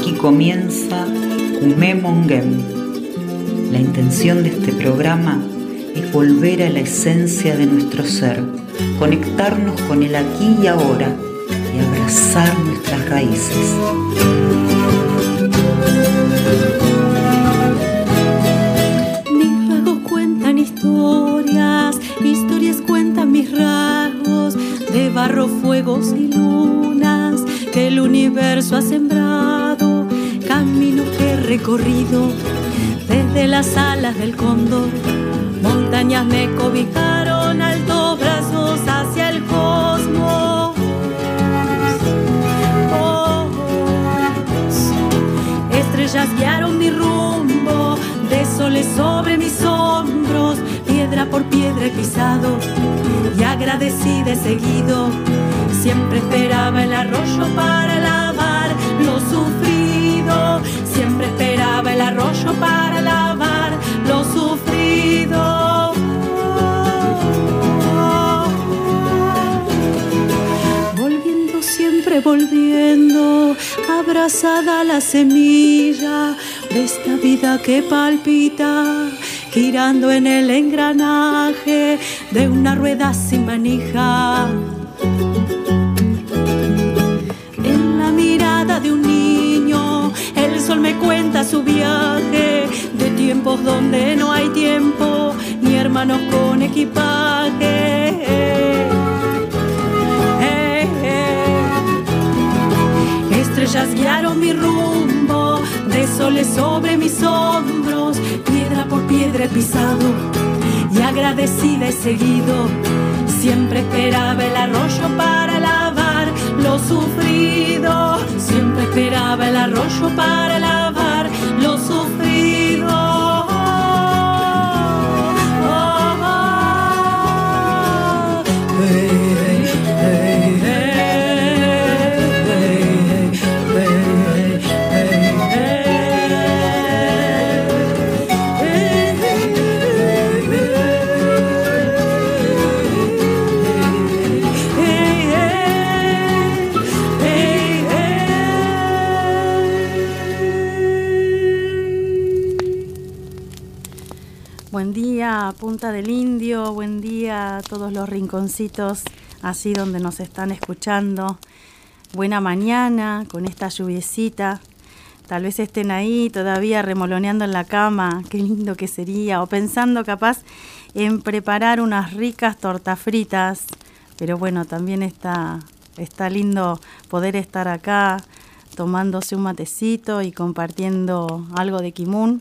Aquí comienza Humé Monguem. La intención de este programa es volver a la esencia de nuestro ser, conectarnos con el aquí y ahora y abrazar nuestras raíces. Mis rasgos cuentan historias, historias cuentan mis rasgos, de barro, fuegos y lunas que el universo ha sembrado, caminos que he recorrido desde las alas del cóndor. Montañas me cobijaron, altos brazos hacia el cosmos. Oh, estrellas guiaron mi rumbo, de soles sobre mis hombros, piedra por piedra he pisado y agradecido he seguido. Siempre esperaba el arroyo para lavar lo sufrido, siempre esperaba el arroyo para lavar lo sufrido. Volviendo, siempre volviendo, abrazada a la semilla de esta vida que palpita, girando en el engranaje de una rueda sin manija. En la mirada de un niño, el sol me cuenta su viaje, de tiempos donde no hay tiempo, ni hermanos con equipaje. Estrellas guiaron mi rumbo, de soles sobre mis hombros, piedra por piedra he pisado y agradecida he seguido. Siempre esperaba el arroyo para lavar lo sufrido, siempre esperaba el arroyo para lavar lo sufrido. Buen día, Punta del Indio, buen día a todos los rinconcitos así donde nos están escuchando. Buena mañana con esta lluviecita. Tal vez estén ahí todavía remoloneando en la cama, qué lindo que sería, o pensando capaz en preparar unas ricas tortas fritas. Pero bueno, también está lindo poder estar acá tomándose un matecito y compartiendo algo de Kimun.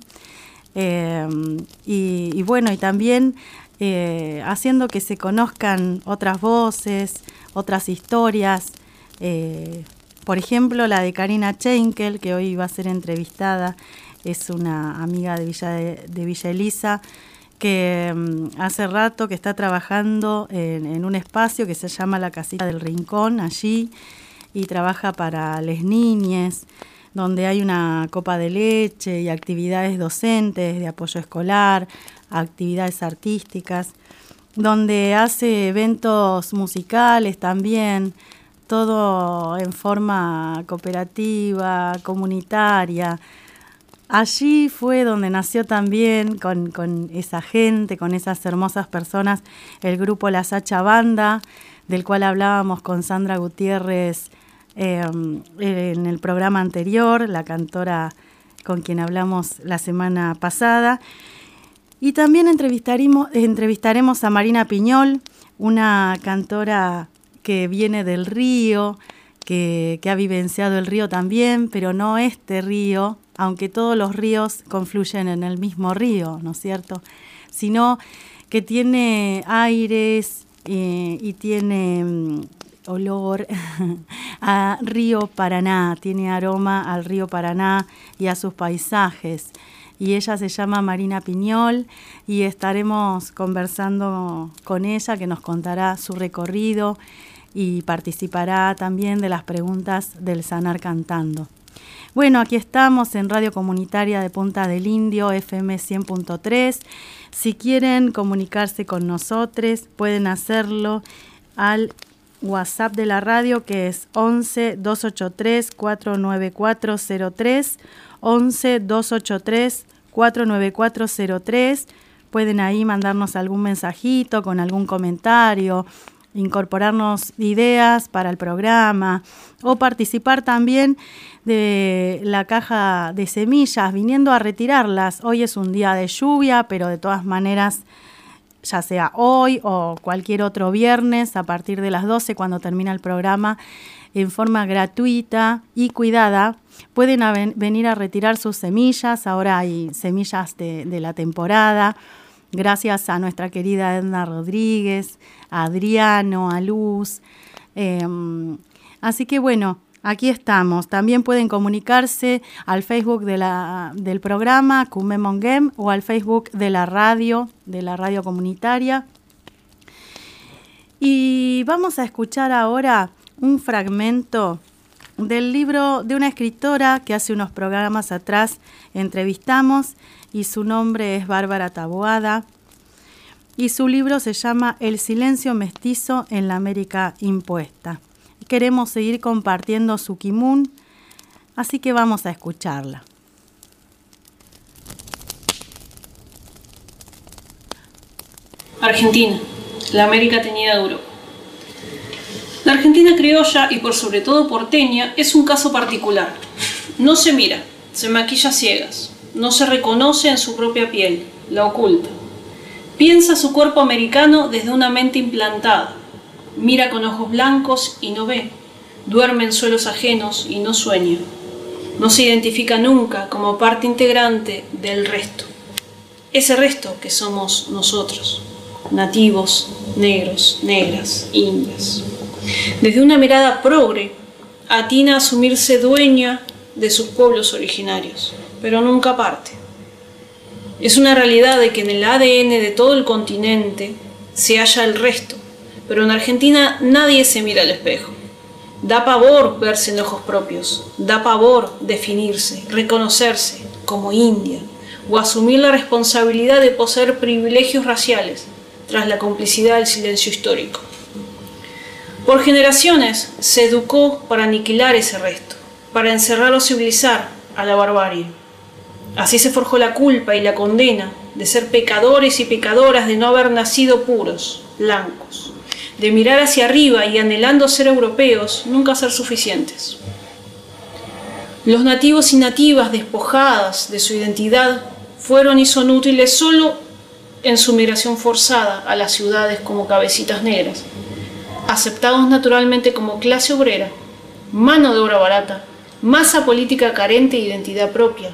Y bueno, y también haciendo que se conozcan otras voces, otras historias, por ejemplo la de Karina Schenkel, que hoy va a ser entrevistada, es una amiga de Villa Elisa, que hace rato que está trabajando en un espacio que se llama La Casita del Rincón, allí, y trabaja para les niñes, donde hay una copa de leche y actividades docentes, de apoyo escolar, actividades artísticas, donde hace eventos musicales también, todo en forma cooperativa, comunitaria. Allí fue donde nació también con esa gente, con esas hermosas personas, el grupo La Sacha Banda, del cual hablábamos con Sandra Gutiérrez en el programa anterior, la cantora con quien hablamos la semana pasada. Y también entrevistaremos a Marina Piñol, una cantora que viene del río, que ha vivenciado el río también, pero no este río, aunque todos los ríos confluyen en el mismo río, ¿no es cierto? Sino que tiene aires y tiene olor a río Paraná, tiene aroma al río Paraná y a sus paisajes. Y ella se llama Marina Piñol y estaremos conversando con ella, que nos contará su recorrido y participará también de las preguntas del Sanar Cantando. Bueno, aquí estamos en Radio Comunitaria de Punta del Indio, FM 100.3. Si quieren comunicarse con nosotros, pueden hacerlo al WhatsApp de la radio, que es 11 283 49403, 11 283 49403. Pueden ahí mandarnos algún mensajito con algún comentario, incorporarnos ideas para el programa o participar también de la caja de semillas, viniendo a retirarlas. Hoy es un día de lluvia, pero de todas maneras, ya sea hoy o cualquier otro viernes a partir de las 12 cuando termina el programa, en forma gratuita y cuidada, pueden venir a retirar sus semillas. Ahora hay semillas de la temporada, gracias a nuestra querida Edna Rodríguez, a Adriano, a Luz. Así que bueno, aquí estamos. También pueden comunicarse al Facebook del programa Kume Monguem o al Facebook de la radio comunitaria. Y vamos a escuchar ahora un fragmento del libro de una escritora que hace unos programas atrás entrevistamos, y su nombre es Bárbara Taboada, y su libro se llama El silencio mestizo en la América impuesta. Queremos seguir compartiendo su kimun, así que vamos a escucharla. Argentina, la América teñida de Europa. La Argentina criolla y por sobre todo porteña es un caso particular. No se mira, se maquilla a ciegas, no se reconoce en su propia piel, la oculta. Piensa su cuerpo americano desde una mente implantada. Mira con ojos blancos y no ve. Duerme en suelos ajenos y no sueña. No se identifica nunca como parte integrante del resto. Ese resto que somos nosotros, nativos, negros, negras, indias. Desde una mirada progre, atina a asumirse dueña de sus pueblos originarios, pero nunca parte. Es una realidad de que en el ADN de todo el continente se halla el resto, pero en Argentina nadie se mira al espejo. Da pavor verse en ojos propios, da pavor definirse, reconocerse como india o asumir la responsabilidad de poseer privilegios raciales tras la complicidad del silencio histórico. Por generaciones se educó para aniquilar ese resto, para encerrar o civilizar a la barbarie. Así se forjó la culpa y la condena de ser pecadores y pecadoras, de no haber nacido puros, blancos, de mirar hacia arriba y anhelando ser europeos, nunca ser suficientes. Los nativos y nativas despojadas de su identidad fueron y son útiles solo en su migración forzada a las ciudades como cabecitas negras, aceptados naturalmente como clase obrera, mano de obra barata, masa política carente de identidad propia.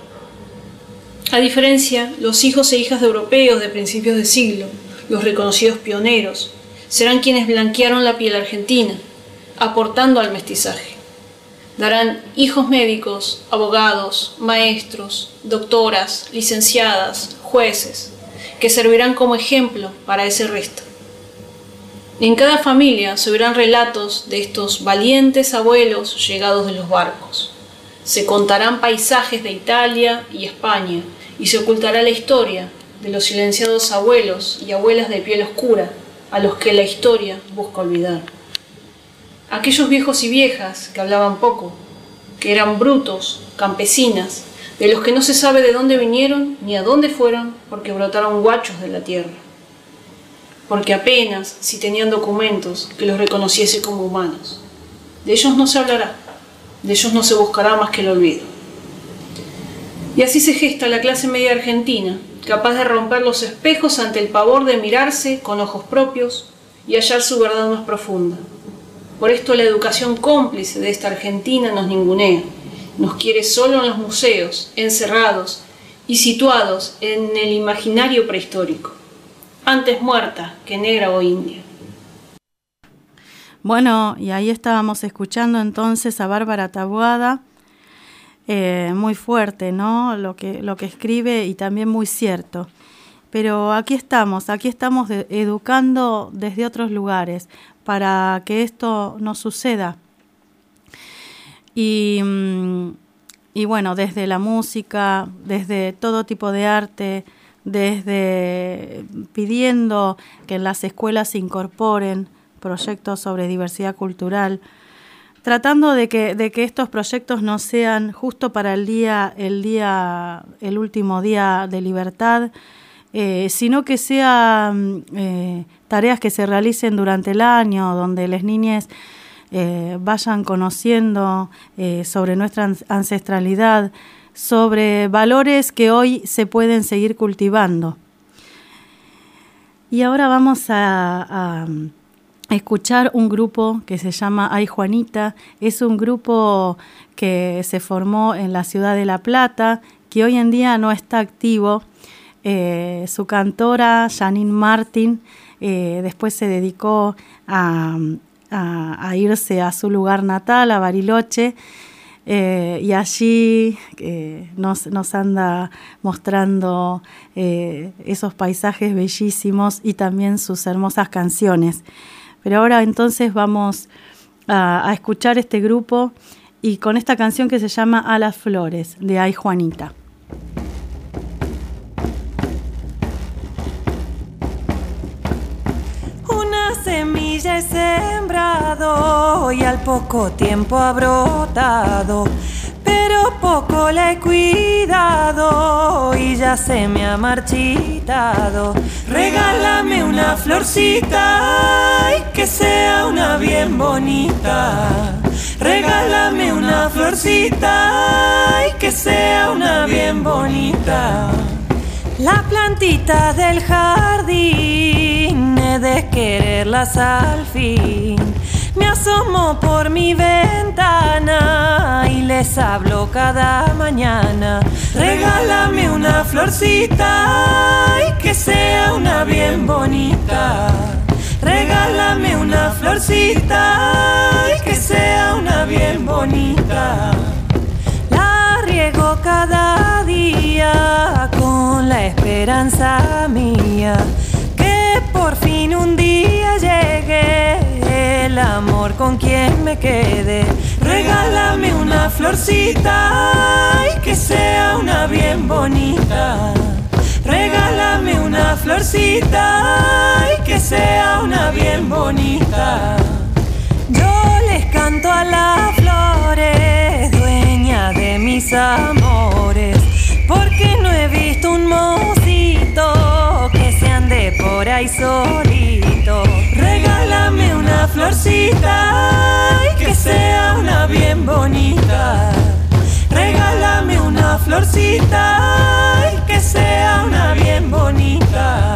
A diferencia, los hijos e hijas de europeos de principios de siglo, los reconocidos pioneros, serán quienes blanquearon la piel argentina, aportando al mestizaje. Darán hijos médicos, abogados, maestros, doctoras, licenciadas, jueces, que servirán como ejemplo para ese resto. En cada familia se verán relatos de estos valientes abuelos llegados de los barcos. Se contarán paisajes de Italia y España, y se ocultará la historia de los silenciados abuelos y abuelas de piel oscura a los que la historia busca olvidar. Aquellos viejos y viejas que hablaban poco, que eran brutos, campesinas, de los que no se sabe de dónde vinieron ni a dónde fueron porque brotaron guachos de la tierra. Porque apenas si tenían documentos que los reconociese como humanos. De ellos no se hablará, de ellos no se buscará más que el olvido. Y así se gesta la clase media argentina, capaz de romper los espejos ante el pavor de mirarse con ojos propios y hallar su verdad más profunda. Por esto la educación cómplice de esta Argentina nos ningunea, nos quiere solo en los museos, encerrados y situados en el imaginario prehistórico, antes muerta que negra o india. Bueno, y ahí estábamos escuchando entonces a Bárbara Taboada, muy fuerte, ¿no? Lo que escribe, y también muy cierto. Pero aquí estamos educando desde otros lugares para que esto no suceda. Y bueno, desde la música, desde todo tipo de arte, desde pidiendo que en las escuelas se incorporen proyectos sobre diversidad cultural, tratando de que estos proyectos no sean justo para el último día de libertad, sino que sean tareas que se realicen durante el año, donde las niñas vayan conociendo sobre nuestra ancestralidad, sobre valores que hoy se pueden seguir cultivando. Y ahora vamos a escuchar un grupo que se llama Ay Juanita. Es un grupo que se formó en la ciudad de La Plata, que hoy en día no está activo. Su cantora, Janine Martin, después se dedicó a irse a su lugar natal, a Bariloche, y allí nos anda mostrando esos paisajes bellísimos y también sus hermosas canciones. Pero ahora entonces vamos a escuchar este grupo y con esta canción que se llama A las Flores, de Ay Juanita. Una semilla he sembrado y al poco tiempo ha brotado, pero poco la he cuidado y ya se me ha marchitado. Regálame una florcita y que sea una bien bonita. Regálame una florcita y que sea una bien bonita. La plantita del jardín he de quererlas al fin. Me asomo por mi ventana y les hablo cada mañana. Regálame una florcita y que sea una bien bonita. Regálame una florcita y que sea una bien bonita. La riego cada día con la esperanza mía que por fin un día llegue el amor con quien me quede. Regálame una florcita y que sea una bien bonita. Regálame una florcita y que sea una bien bonita. Yo les canto a las flores, dueña de mis amores, porque no he visto un mocito que se ande por ahí solito. Regálame una florcita y que sea una bien bonita. Regálame una florcita y que sea una bien bonita.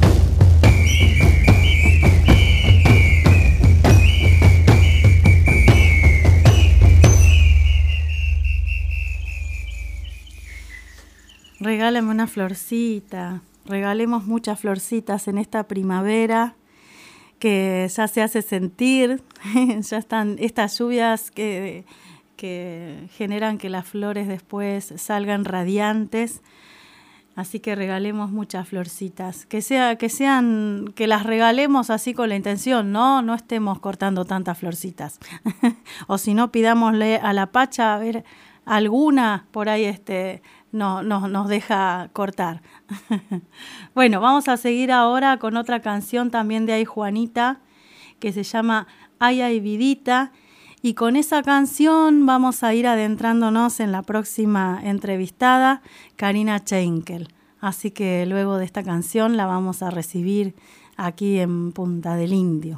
Regálame una florcita. Regalemos muchas florcitas en esta primavera que ya se hace sentir. Ya están estas lluvias que generan que las flores después salgan radiantes. Así que regalemos muchas florcitas. Que las regalemos así con la intención, no estemos cortando tantas florcitas. O si no, pidámosle a la Pacha a ver alguna por ahí nos deja cortar. Bueno, vamos a seguir ahora con otra canción también de Ay Juanita, que se llama Ay Ay Vidita, y con esa canción vamos a ir adentrándonos en la próxima entrevistada, Karina Cheinkel. Así que luego de esta canción la vamos a recibir aquí en Punta del Indio.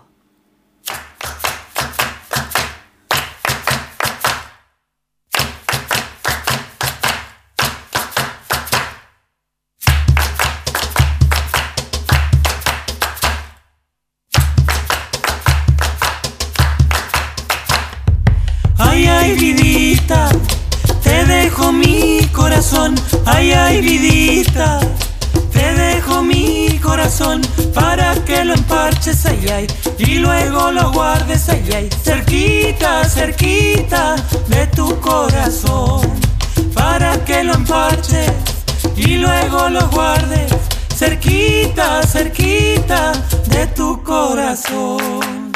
Ay, ay, vidita, te dejo mi corazón. Ay, ay, vidita, te dejo mi corazón para que lo emparches, ay, ay, y luego lo guardes, ay, ay, cerquita, cerquita de tu corazón, para que lo emparches y luego lo guardes, cerquita, cerquita de tu corazón.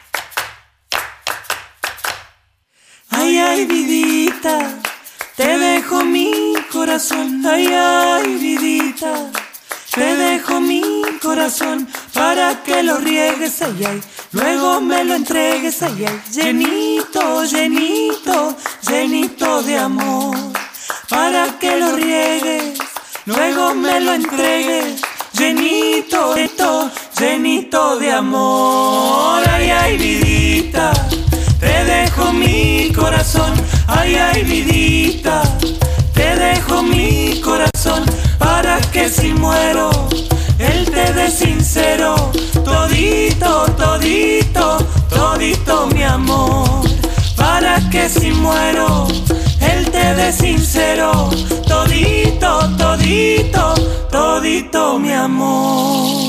Ay, ay, vidita, te dejo mi corazón. Ay, ay, vidita, te dejo mi corazón para que lo riegues, ay, ay, luego me lo entregues, ay, ay, llenito, llenito, llenito de amor, para que lo riegues, luego me lo entregues, llenito, llenito de amor. Ay, ay, vidita, te dejo mi corazón, ay, ay, vidita, te dejo mi corazón, para que si muero, él te dé sincero, todito, todito, todito mi amor, para que si muero, él te dé sincero, todito, todito, todito mi amor.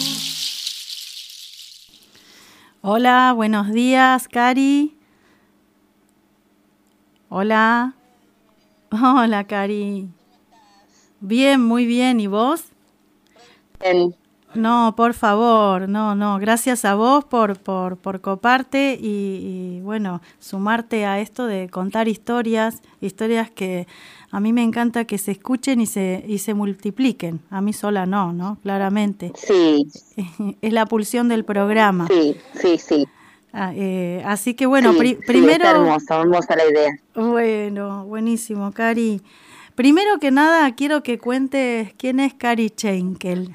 Hola, buenos días, Cari. Hola. Hola, Cari. Bien, muy bien. ¿Y vos? Bien. No, por favor, no. Gracias a vos por coparte y bueno, sumarte a esto de contar historias que a mí me encanta que se escuchen y se multipliquen. A mí sola no, claramente. Sí. Es la pulsión del programa. Sí. Así que bueno, sí, primero... Está hermosa la idea. Bueno, buenísimo, Cari. Primero que nada, quiero que cuentes quién es Cari Chainkel.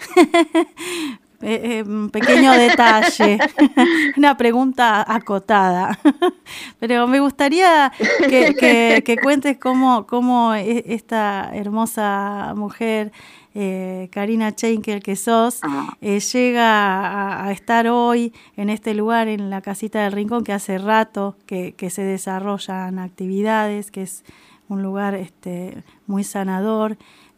Un pequeño detalle, una pregunta acotada. Pero me gustaría que cuentes cómo esta hermosa mujer, Karina Chainkel, que sos, llega a estar hoy en este lugar, en la Casita del Rincón, que hace rato que se desarrollan actividades, que es un lugar muy sanador,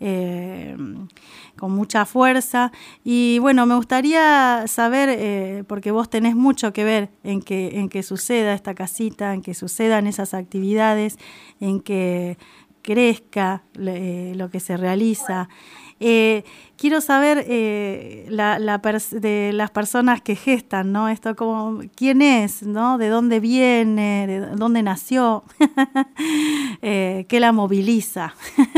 con mucha fuerza. Y bueno, me gustaría saber, porque vos tenés mucho que ver en que suceda esta casita, en que sucedan esas actividades, en que crezca lo que se realiza. Quiero saber de las personas que gestan, ¿no? Esto, como quién es, ¿no? De dónde viene, de dónde nació, qué la moviliza.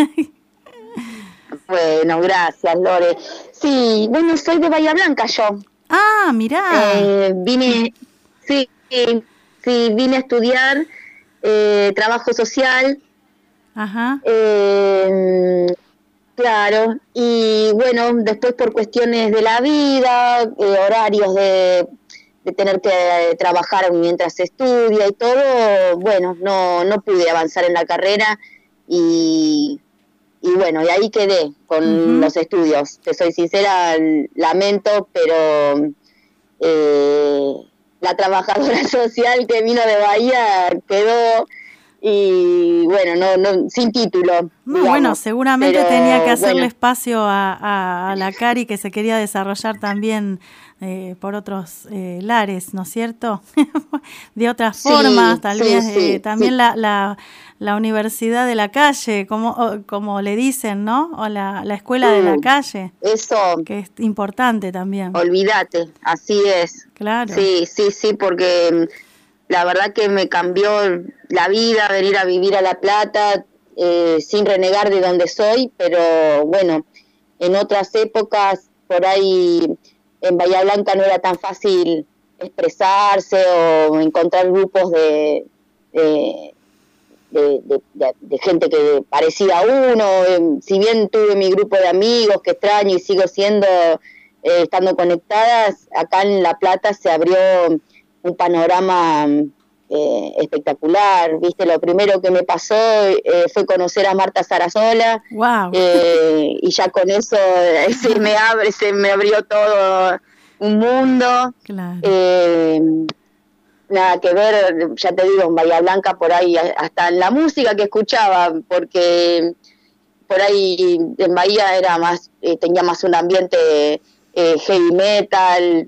Bueno, gracias, Lore. Sí, bueno, soy de Bahía Blanca yo. Ah, mirá. Vine a estudiar trabajo social. Ajá. Claro, y bueno, después por cuestiones de la vida, horarios de tener que trabajar mientras se estudia y todo, bueno, no pude avanzar en la carrera y bueno, y ahí quedé con los estudios. Te soy sincera, lamento, pero la trabajadora social que vino de Bahía quedó... Y bueno, no sin título. Digamos, bueno, seguramente pero, tenía que hacerle espacio a la Cari, que se quería desarrollar también por otros lares, ¿no es cierto? De otras formas, tal vez también la universidad de la calle, como le dicen, ¿no? O la escuela de la calle. Eso. Que es importante también. Olvídate, así es. Claro. Sí, porque... La verdad que me cambió la vida venir a vivir a La Plata, sin renegar de donde soy, pero bueno, en otras épocas por ahí en Bahía Blanca no era tan fácil expresarse o encontrar grupos de gente que parecía a uno. Si bien tuve mi grupo de amigos que extraño y sigo estando conectadas, acá en La Plata se abrió un panorama espectacular, viste, lo primero que me pasó fue conocer a Marta Sarasola. Wow. Y ya con eso se me abrió todo un mundo. Claro. Nada que ver, ya te digo, en Bahía Blanca por ahí, hasta en la música que escuchaba, porque por ahí en Bahía tenía más un ambiente heavy metal,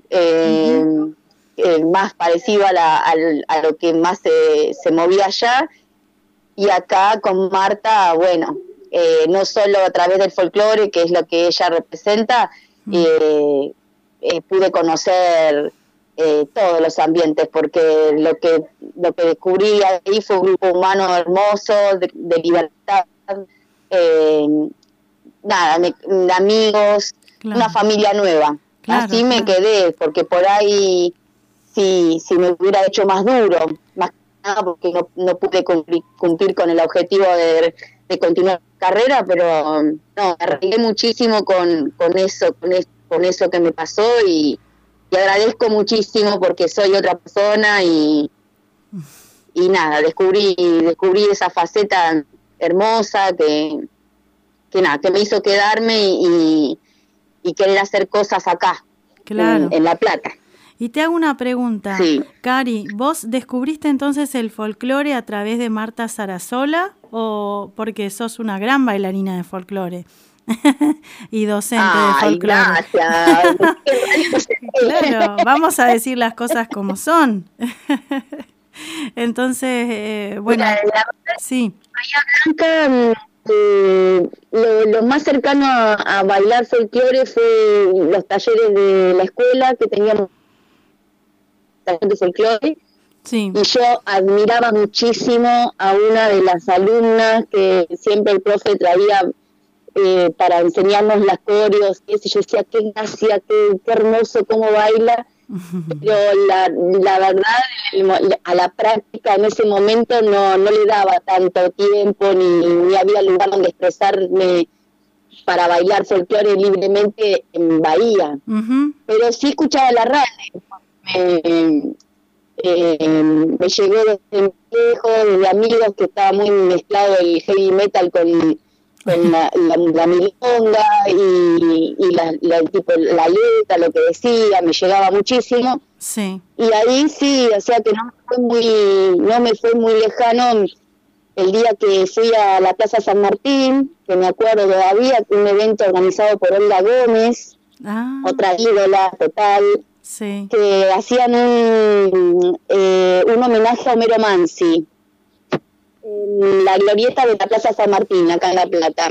más parecido a lo que más se movía allá. Y acá con Marta, bueno, no solo a través del folclore, que es lo que ella representa, pude conocer todos los ambientes, porque lo que descubrí ahí fue un grupo humano hermoso, de libertad, de amigos, claro. Una familia nueva. Claro, así me quedé, porque por ahí... si me hubiera hecho más duro, más que nada porque no pude cumplir con el objetivo de continuar la carrera, pero no, me arreglé muchísimo con eso que me pasó y agradezco muchísimo porque soy otra persona y nada, descubrí esa faceta hermosa que me hizo quedarme y querer hacer cosas acá, claro, en La Plata. Y te hago una pregunta, Sí. Cari, ¿vos descubriste entonces el folclore a través de Marta Sarasola o porque sos una gran bailarina de folclore y docente de folclore? Gracias. Claro, vamos a decir las cosas como son. Entonces, bueno, sí. Bahía Blanca, lo más cercano a bailar folclore fue los talleres de la escuela, que teníamos talleres de folclore. Sí. Y yo admiraba muchísimo a una de las alumnas que siempre el profe traía para enseñarnos las coreos. Y yo decía, qué gracia, qué hermoso cómo baila. Pero la verdad, a la práctica en ese momento no le daba tanto tiempo, ni había lugar donde expresarme para bailar folclore libremente en Bahía. Uh-huh. Pero sí escuchaba la radio. Me llegó desde viejo, de amigos, que estaba muy mezclado el heavy metal con la milonga y la letra, lo que decía, me llegaba muchísimo. Sí. Y ahí sí, o sea que no me fue muy lejano el día que fui a la Plaza San Martín, que me acuerdo todavía, un evento organizado por Olga Gómez, otra ídola total. Sí. Que hacían un homenaje a Homero Mansi en la glorieta de la Plaza San Martín, acá en La Plata.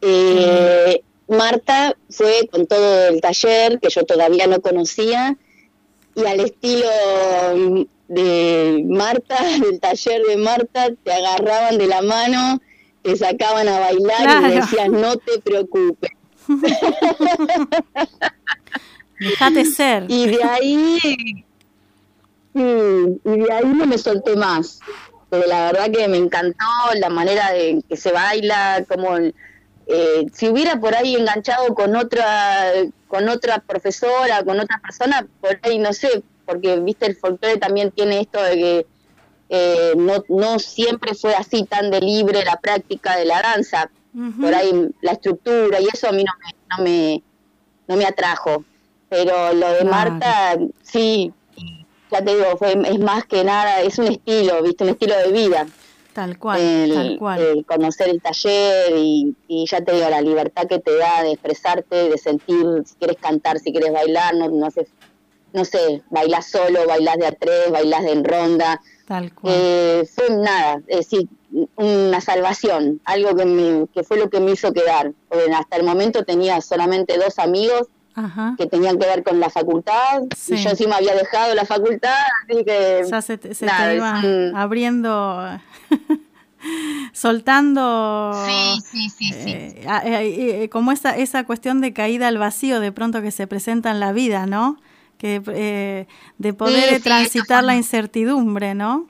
Marta fue con todo el taller, que yo todavía no conocía, y al estilo de Marta, del taller de Marta, te agarraban de la mano, te sacaban a bailar, claro, y decían, no te preocupes. Déjate ser. Y de ahí no me solté más. Pero la verdad que me encantó la manera de que se baila, como si hubiera por ahí enganchado con otra profesora, con otra persona, por ahí no sé, porque viste el folclore también tiene esto de que no siempre fue así tan de libre la práctica de la danza. Uh-huh. Por ahí la estructura y eso a mí no me atrajo. Pero lo de Marta, sí, ya te digo, es más que nada, es un estilo, ¿viste? Un estilo de vida. Tal cual, tal cual. El conocer el taller y ya te digo, la libertad que te da de expresarte, de sentir, si quieres cantar, si quieres bailar, no sé, bailás solo, bailás de a tres, bailás en ronda. Tal cual. Fue nada, es decir, una salvación, algo que fue lo que me hizo quedar. Porque hasta el momento tenía solamente 2 amigos. Ajá. Que tenían que ver con la facultad, sí. Y yo encima había dejado la facultad, así que... Ya se te iba abriendo, soltando... Sí. Como esa cuestión de caída al vacío de pronto que se presenta en la vida, ¿no? Que de poder transitar la incertidumbre, ¿no?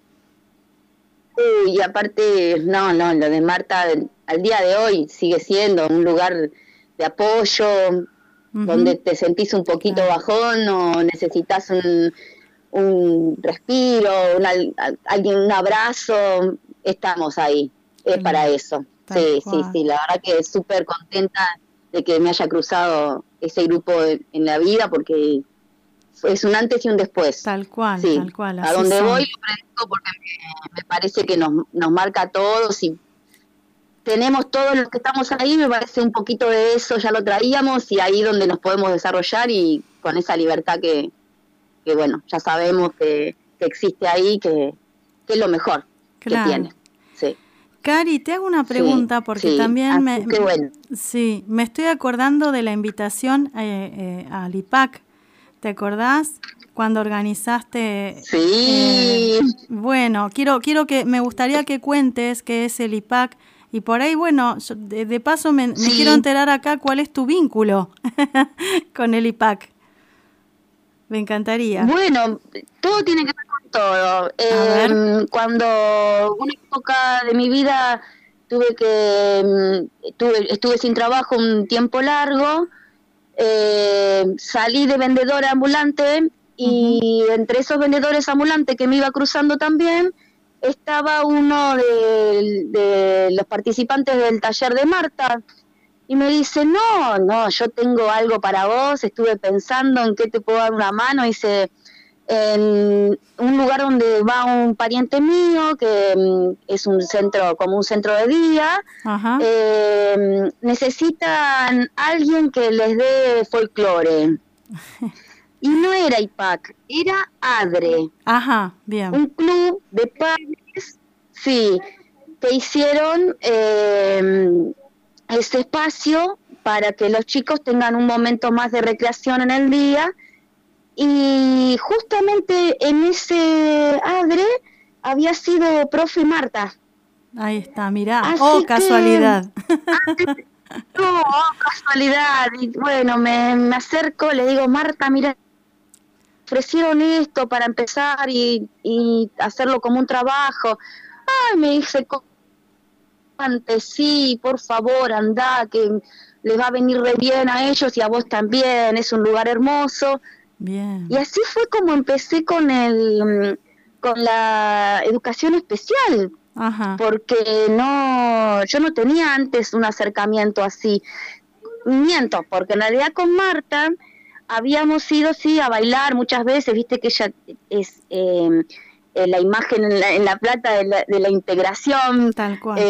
Y aparte, no, lo de Marta al día de hoy sigue siendo un lugar de apoyo... Uh-huh. Donde te sentís un poquito bajón o necesitas un respiro, un abrazo, estamos ahí, es para eso. Sí, la verdad que súper contenta de que me haya cruzado ese grupo en la vida porque es un antes y un después. Tal cual, sí. Tal cual. A donde voy lo predico porque me parece que nos marca a todos y tenemos todos los que estamos ahí, me parece un poquito de eso, ya lo traíamos y ahí donde nos podemos desarrollar y con esa libertad que bueno, ya sabemos que existe ahí, que es lo mejor que tiene. Sí. Cari, te hago una pregunta porque también me estoy acordando de la invitación al IPAC. ¿Te acordás? Cuando organizaste... Sí. Bueno, me gustaría que cuentes qué es el IPAC. Y por ahí, bueno, de paso me quiero enterar acá cuál es tu vínculo con el IPAC. Me encantaría. Bueno, todo tiene que ver con todo. Cuando una época de mi vida estuve sin trabajo un tiempo largo, salí de vendedora ambulante y entre esos vendedores ambulantes que me iba cruzando también estaba uno de los participantes del taller de Marta. Y me dice, no, yo tengo algo para vos, estuve pensando en qué te puedo dar una mano. Dice, en un lugar donde va un pariente mío, que es un centro, como un centro de día, necesitan alguien que les dé folclore. Y no era IPAC, era ADRE. Ajá, bien. Un club de padres, sí, que hicieron ese espacio para que los chicos tengan un momento más de recreación en el día. Y justamente en ese ADRE había sido profe Marta. Ahí está, mirá. Así casualidad. Casualidad. Y bueno, me acerco, le digo, Marta, mira, ofrecieron esto para empezar y hacerlo como un trabajo. Ay, me dice, antes, sí, por favor, andá, que les va a venir re bien a ellos y a vos también, es un lugar hermoso. Bien. Y así fue como empecé con la educación especial, porque yo no tenía antes un acercamiento así. Miento, porque en realidad con Marta habíamos ido, sí, a bailar muchas veces, viste que ella es la imagen en la plata de la integración. Tal cual.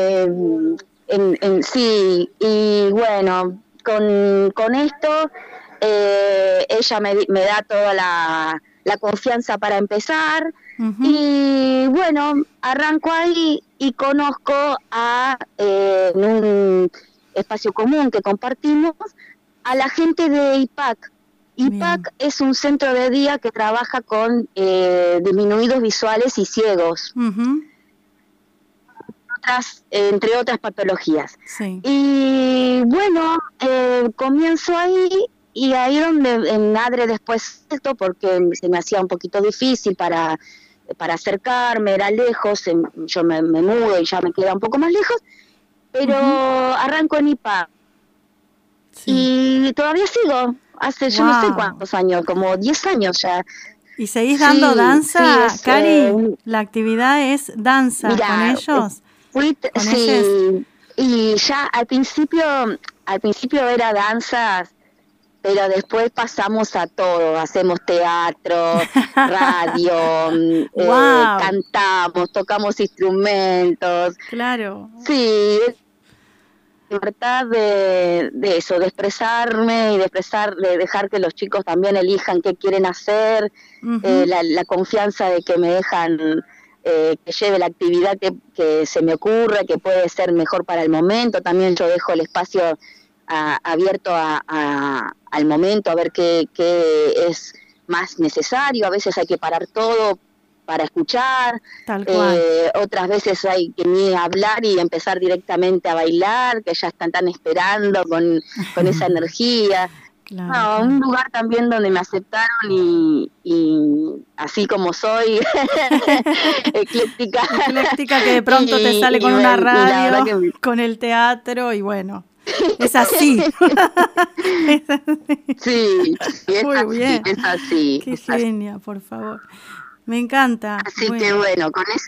Sí, y bueno, con esto ella me da toda la confianza para empezar. Y bueno, arranco ahí y conozco en un espacio común que compartimos a la gente de IPAC. IPAC es un centro de día que trabaja con disminuidos visuales y ciegos, entre otras patologías. Sí. Y bueno, comienzo ahí, y ahí donde en ADRE después esto, porque se me hacía un poquito difícil para acercarme, era lejos, yo me mudo y ya me queda un poco más lejos, pero arranco en IPAC. Sí. Y todavía sigo. Hace yo no sé cuántos años, como 10 años ya. ¿Y seguís dando danza, Cari? ¿La actividad es danza con ellos? Sí, y ya al principio era danza, pero después pasamos a todo, hacemos teatro, radio, cantamos, tocamos instrumentos. Claro. Sí, libertad de eso, de expresarme y de dejar que los chicos también elijan qué quieren hacer, la confianza de que me dejan que lleve la actividad que se me ocurre, que puede ser mejor para el momento. También yo dejo el espacio abierto al momento, a ver qué es más necesario. A veces hay que parar todo para escuchar, otras veces hay que ni hablar y empezar directamente a bailar, que ya están esperando con esa energía. Claro. Un lugar también donde me aceptaron y así como soy, ecléctica, que de pronto te sale con una radio, con el teatro y bueno, es así. Sí, muy bien. Es así. Qué genia, por favor. Me encanta. Así que bueno,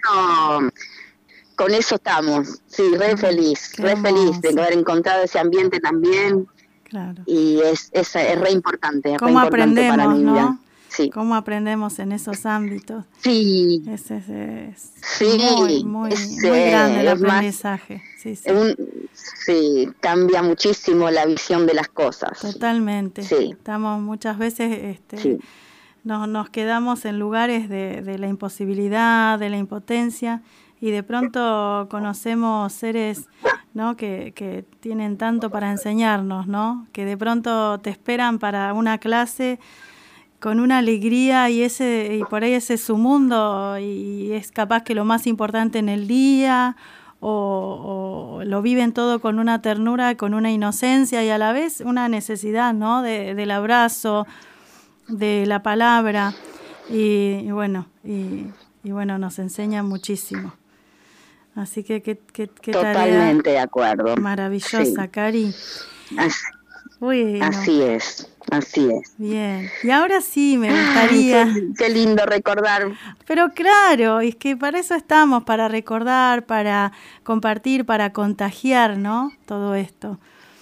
con eso estamos. Sí, re feliz de haber encontrado ese ambiente también. Claro. Y es re importante. ¿Cómo aprendemos, para mi vida? ¿no? Sí. ¿Cómo aprendemos en esos ámbitos? Sí. Es sí, muy grande el aprendizaje. Sí, cambia muchísimo la visión de las cosas. Totalmente. Sí. Estamos muchas veces nos quedamos en lugares de la imposibilidad, de la impotencia, y de pronto conocemos seres, ¿no?, que tienen tanto para enseñarnos, ¿no? Que de pronto te esperan para una clase con una alegría y por ahí ese es su mundo y es capaz que lo más importante en el día, o lo viven todo con una ternura, con una inocencia y a la vez una necesidad, ¿no?, del abrazo. de la palabra y bueno, nos enseña muchísimo. Así que qué Totalmente tarea de acuerdo. maravillosa, Sí. Cari. Bueno. Así es. Bien. Y ahora sí me gustaría... Ay, qué lindo recordar. Pero claro, es que para eso estamos, para recordar, para compartir, para contagiar, ¿no? Todo esto.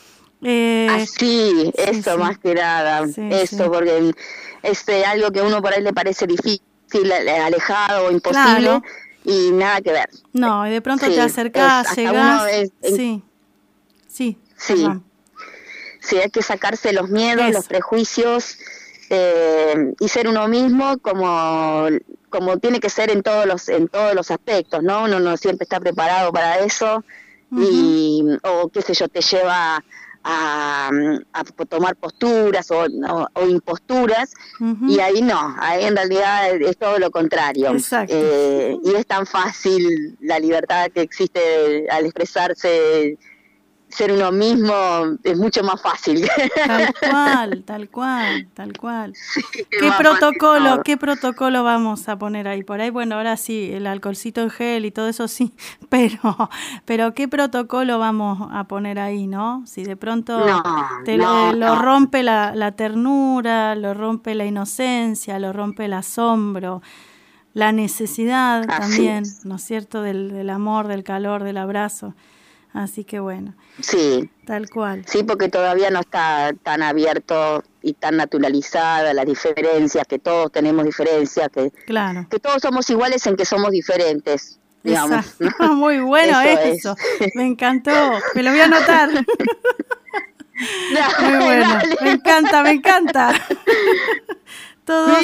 Así, eso sí. más que nada. Sí, eso, sí. porque es algo que a uno por ahí le parece difícil, alejado o imposible, Claro. y nada que ver. No, y de pronto Sí, te acercás, hasta llegás. uno Sí. Sí. Perdón. Sí, hay que sacarse los miedos, Eso. los prejuicios, y ser uno mismo como tiene que ser en todos los aspectos, ¿no? Uno no siempre está preparado para eso, o qué sé yo, te lleva a tomar posturas o imposturas, y ahí no, ahí en realidad es todo lo contrario. Exacto. Y es tan fácil la libertad que existe al expresarse. Ser uno mismo es mucho más fácil. Tal cual. Sí, ¿Qué protocolo vamos a poner ahí? Por ahí, bueno, ahora sí, el alcoholcito en gel y todo eso sí, pero ¿qué protocolo vamos a poner ahí, no? Si de pronto lo rompe la ternura, lo rompe la inocencia, lo rompe el asombro, la necesidad Así también, es. ¿no es cierto? Del amor, del calor, del abrazo. Así que bueno. Sí. Tal cual. Sí, porque todavía no está tan abierto y tan naturalizada las diferencias, que todos tenemos diferencias, que todos somos iguales en que somos diferentes, digamos, ¿no? Muy bueno eso. Me encantó. Me lo voy a anotar. Muy bueno. Dale. Me encanta. Todos,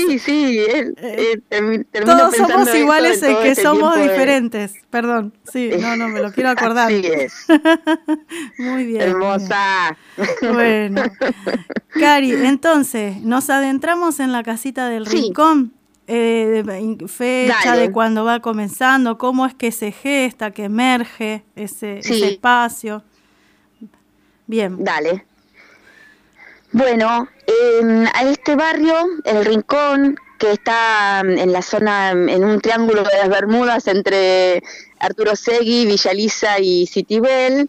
todos somos iguales en que somos diferentes. Perdón, sí, no, me lo quiero acordar. Así es. Muy bien. Hermosa. Bueno, Cari, entonces, nos adentramos en la casita del rincón. Fecha Dale. de cuando va comenzando, cómo es que se gesta, que emerge ese espacio. Bien. Dale. Bueno, a este barrio, El Rincón, que está en la zona, en un triángulo de las Bermudas entre Arturo Segui, Villa Lisa y Citibel.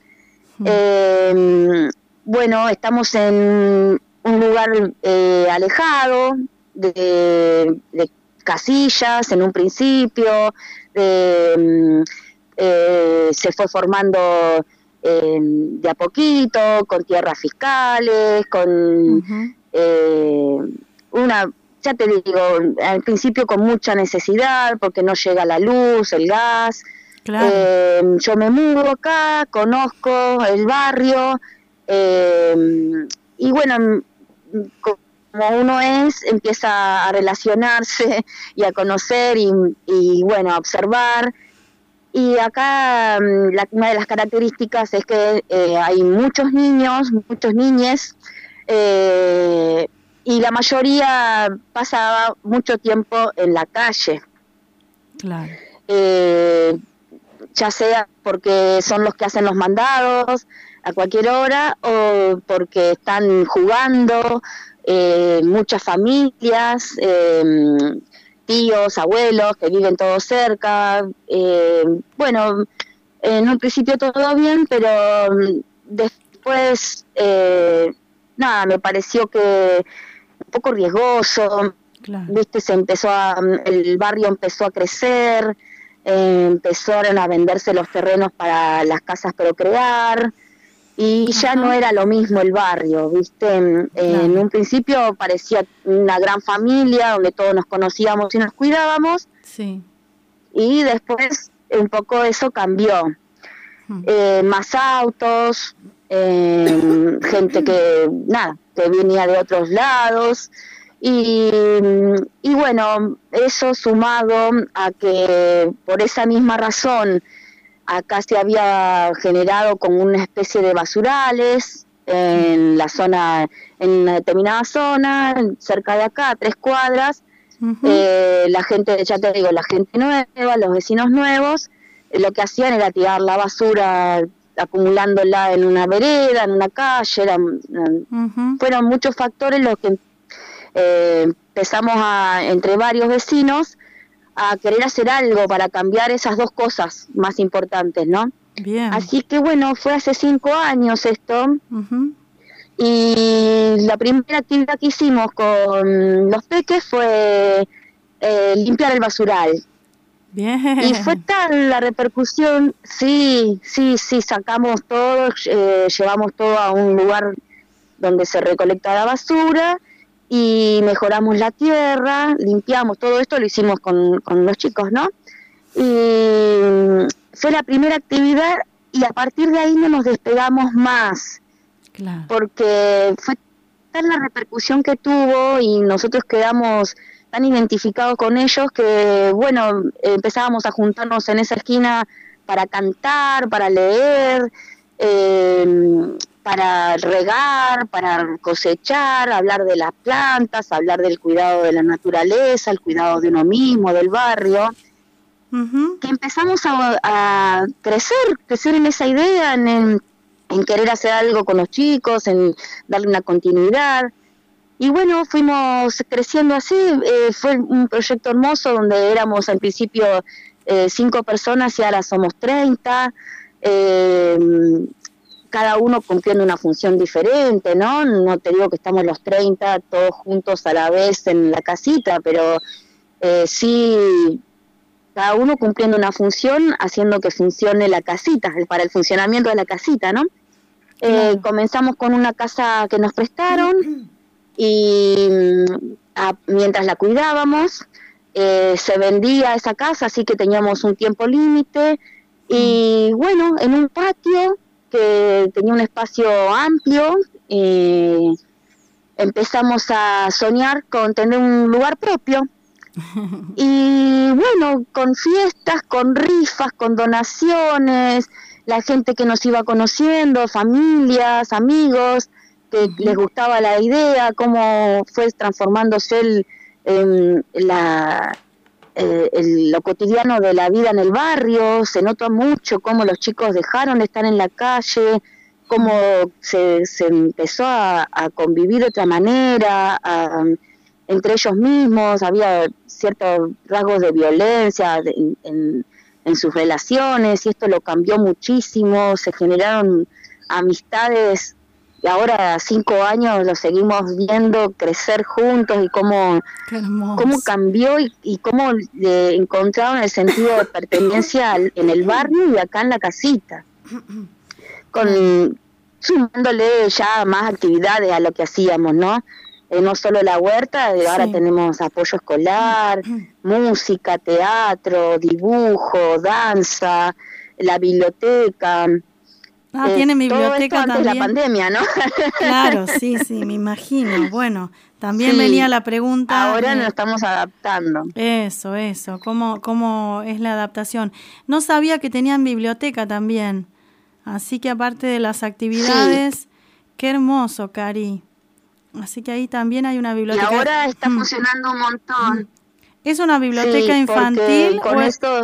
Bueno, estamos en un lugar alejado de casillas en un principio, se fue formando de a poquito, con tierras fiscales, con ya te digo, al principio con mucha necesidad, porque no llega la luz, el gas. Claro. Yo me mudo acá, conozco el barrio, y bueno, como uno empieza a relacionarse y a conocer y bueno, a observar. Y acá una de las características es que hay muchos niños, muchos niñes, y la mayoría pasaba mucho tiempo en la calle. Claro. Ya sea porque son los que hacen los mandados a cualquier hora o porque están jugando, muchas familias, tíos, abuelos que viven todos cerca. Bueno, en un principio todo bien, pero después me pareció que un poco riesgoso. Claro. Viste, el barrio empezó a crecer, empezaron a venderse los terrenos para las casas procrear, y ya no era lo mismo el barrio, ¿viste? En un principio parecía una gran familia donde todos nos conocíamos y nos cuidábamos, sí. Y después un poco eso cambió. Más autos, gente que venía de otros lados, y bueno, eso sumado a que por esa misma razón acá se había generado como una especie de basurales en la zona, en una determinada zona, cerca de acá, a 3 cuadras. La gente, ya te digo, la gente nueva, los vecinos nuevos, lo que hacían era tirar la basura, acumulándola en una vereda, en una calle. Fueron muchos factores los que empezamos entre varios vecinos a querer hacer algo para cambiar esas dos cosas más importantes, ¿no? Bien. Así que bueno, fue hace 5 años esto. Uh-huh. Y la primera actividad que hicimos con los peques fue limpiar el basural. Bien. Y fue tal la repercusión, sí, sacamos todo, llevamos todo a un lugar donde se recolecta la basura y mejoramos la tierra, limpiamos, todo esto lo hicimos con los chicos, ¿no? Y fue la primera actividad y a partir de ahí no nos despegamos más. Claro. Porque fue tal la repercusión que tuvo y nosotros quedamos tan identificados con ellos que, bueno, empezábamos a juntarnos en esa esquina para cantar, para leer, para regar, para cosechar, hablar de las plantas, hablar del cuidado de la naturaleza, el cuidado de uno mismo, del barrio. Uh-huh. Que empezamos a crecer en esa idea, en querer hacer algo con los chicos, en darle una continuidad. Y bueno, fuimos creciendo así. Fue un proyecto hermoso donde éramos al principio 5 personas y ahora somos 30. Cada uno cumpliendo una función diferente, ¿no? No te digo que estamos los 30 todos juntos a la vez en la casita, pero sí, cada uno cumpliendo una función, haciendo que funcione la casita, para el funcionamiento de la casita, ¿no? Comenzamos con una casa que nos prestaron y mientras la cuidábamos se vendía esa casa, así que teníamos un tiempo límite y bueno, en un patio que tenía un espacio amplio empezamos a soñar con tener un lugar propio. Y bueno, con fiestas, con rifas, con donaciones, la gente que nos iba conociendo, familias, amigos, que les gustaba la idea, cómo fue transformándose lo cotidiano de la vida en el barrio. Se nota mucho cómo los chicos dejaron de estar en la calle, cómo se empezó a convivir de otra manera, entre ellos mismos. Había ciertos rasgos de violencia en sus relaciones y esto lo cambió muchísimo. Se generaron amistades y ahora 5 años lo seguimos viendo crecer juntos y cómo cambió y cómo encontraron el sentido de pertenencia en el barrio y acá en la casita, sumándole ya más actividades a lo que hacíamos, ¿no? No solo la huerta, ahora tenemos apoyo escolar, música, teatro, dibujo, danza, la biblioteca. Tienen biblioteca todo esto antes también. De la pandemia, ¿no? Claro, sí, me imagino. Bueno, también venía la pregunta. Ahora nos estamos adaptando. Eso, ¿cómo es la adaptación? No sabía que tenían biblioteca también. Así que aparte de las actividades, qué hermoso, Cari. Así que ahí también hay una biblioteca. Y ahora está funcionando un montón. ¿Es una biblioteca infantil? Con esto...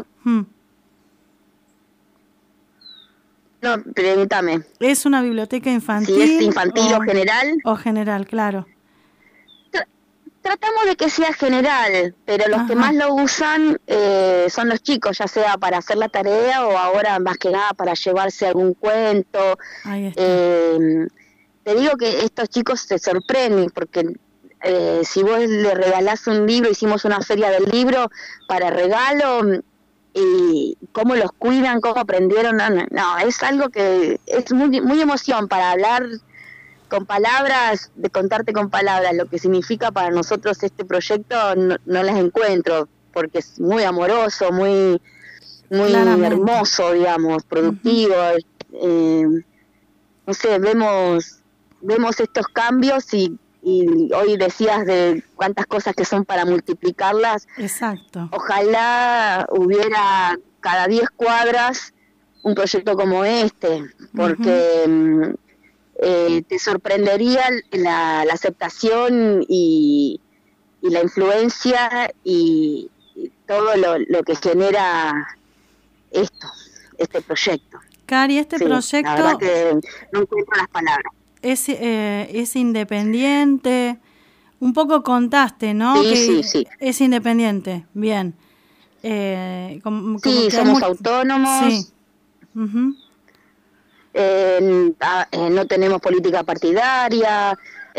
No, pregúntame. ¿Es una biblioteca infantil? Si es infantil o general. O general, claro. Tratamos de que sea general, pero los que más lo usan son los chicos, ya sea para hacer la tarea o ahora más que nada para llevarse algún cuento. Ahí está. Te digo que estos chicos se sorprenden porque si vos le regalás un libro, hicimos una feria del libro para regalo y cómo los cuidan, cómo aprendieron, no, es algo que es muy emoción para hablar con palabras, de contarte con palabras lo que significa para nosotros este proyecto. No las encuentro porque es muy amoroso, muy hermoso, digamos, productivo. No sé, vemos estos cambios y hoy decías de cuántas cosas que son para multiplicarlas. Exacto. Ojalá hubiera cada 10 cuadras un proyecto como este, porque te sorprendería la aceptación y la influencia y todo lo que genera este proyecto. Cari, este proyecto... La verdad que no encuentro las palabras. ¿Es independiente Un poco contaste, ¿no? Sí, que sí. Es independiente, bien. Como Sí, que somos autónomos. Sí. Uh-huh. No tenemos política partidaria,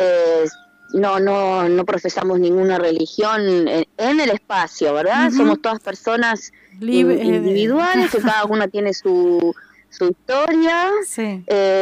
no profesamos ninguna religión en el espacio, ¿verdad? Uh-huh. Somos todas personas individuales, que cada una tiene su historia, sí.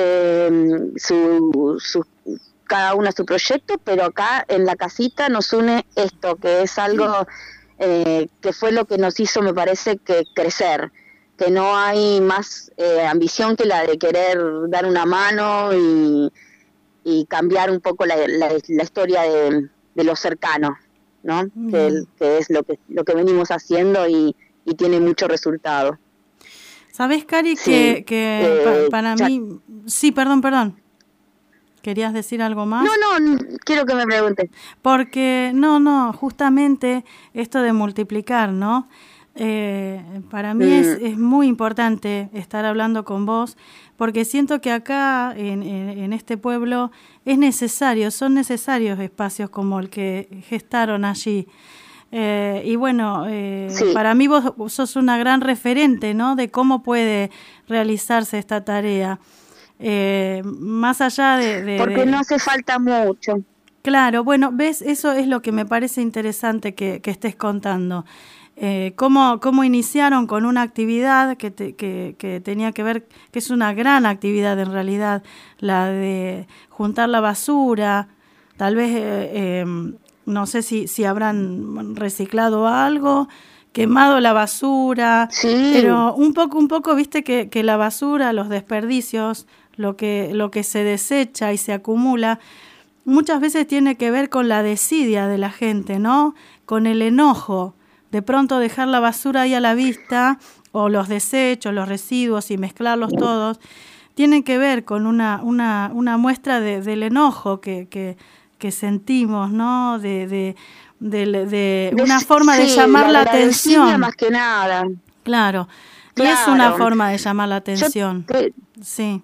Cada una su proyecto, pero acá en la casita nos une esto, que es algo que fue lo que nos hizo, me parece, que crecer, que no hay más ambición que la de querer dar una mano y cambiar un poco la historia de los cercanos, ¿no? Que es lo que venimos haciendo y tiene mucho resultado. ¿Sabés, Cari, sí, que para mí... Sí, perdón. ¿Querías decir algo más? No, quiero que me preguntes. Porque, justamente esto de multiplicar, ¿no? Para mí es muy importante estar hablando con vos, porque siento que acá, en este pueblo, son necesarios espacios como el que gestaron allí. Y bueno, sí. Para mí vos sos una gran referente, ¿no? De cómo puede realizarse esta tarea. Más allá porque no hace falta mucho. Claro, bueno, ves, eso es lo que me parece interesante que estés contando. Cómo iniciaron con una actividad que tenía que ver, que es una gran actividad en realidad, la de juntar la basura, tal vez, no sé si habrán reciclado algo, quemado la basura, sí. Pero un poco, viste que la basura, los desperdicios, lo que se desecha y se acumula, muchas veces tiene que ver con la desidia de la gente, ¿no? Con el enojo. De pronto dejar la basura ahí a la vista, o los desechos, los residuos, y mezclarlos todos, tienen que ver con una muestra del enojo que sentimos, ¿no? De una forma de llamar la atención. Más que nada. Claro. Y es una forma de llamar la atención. Sí.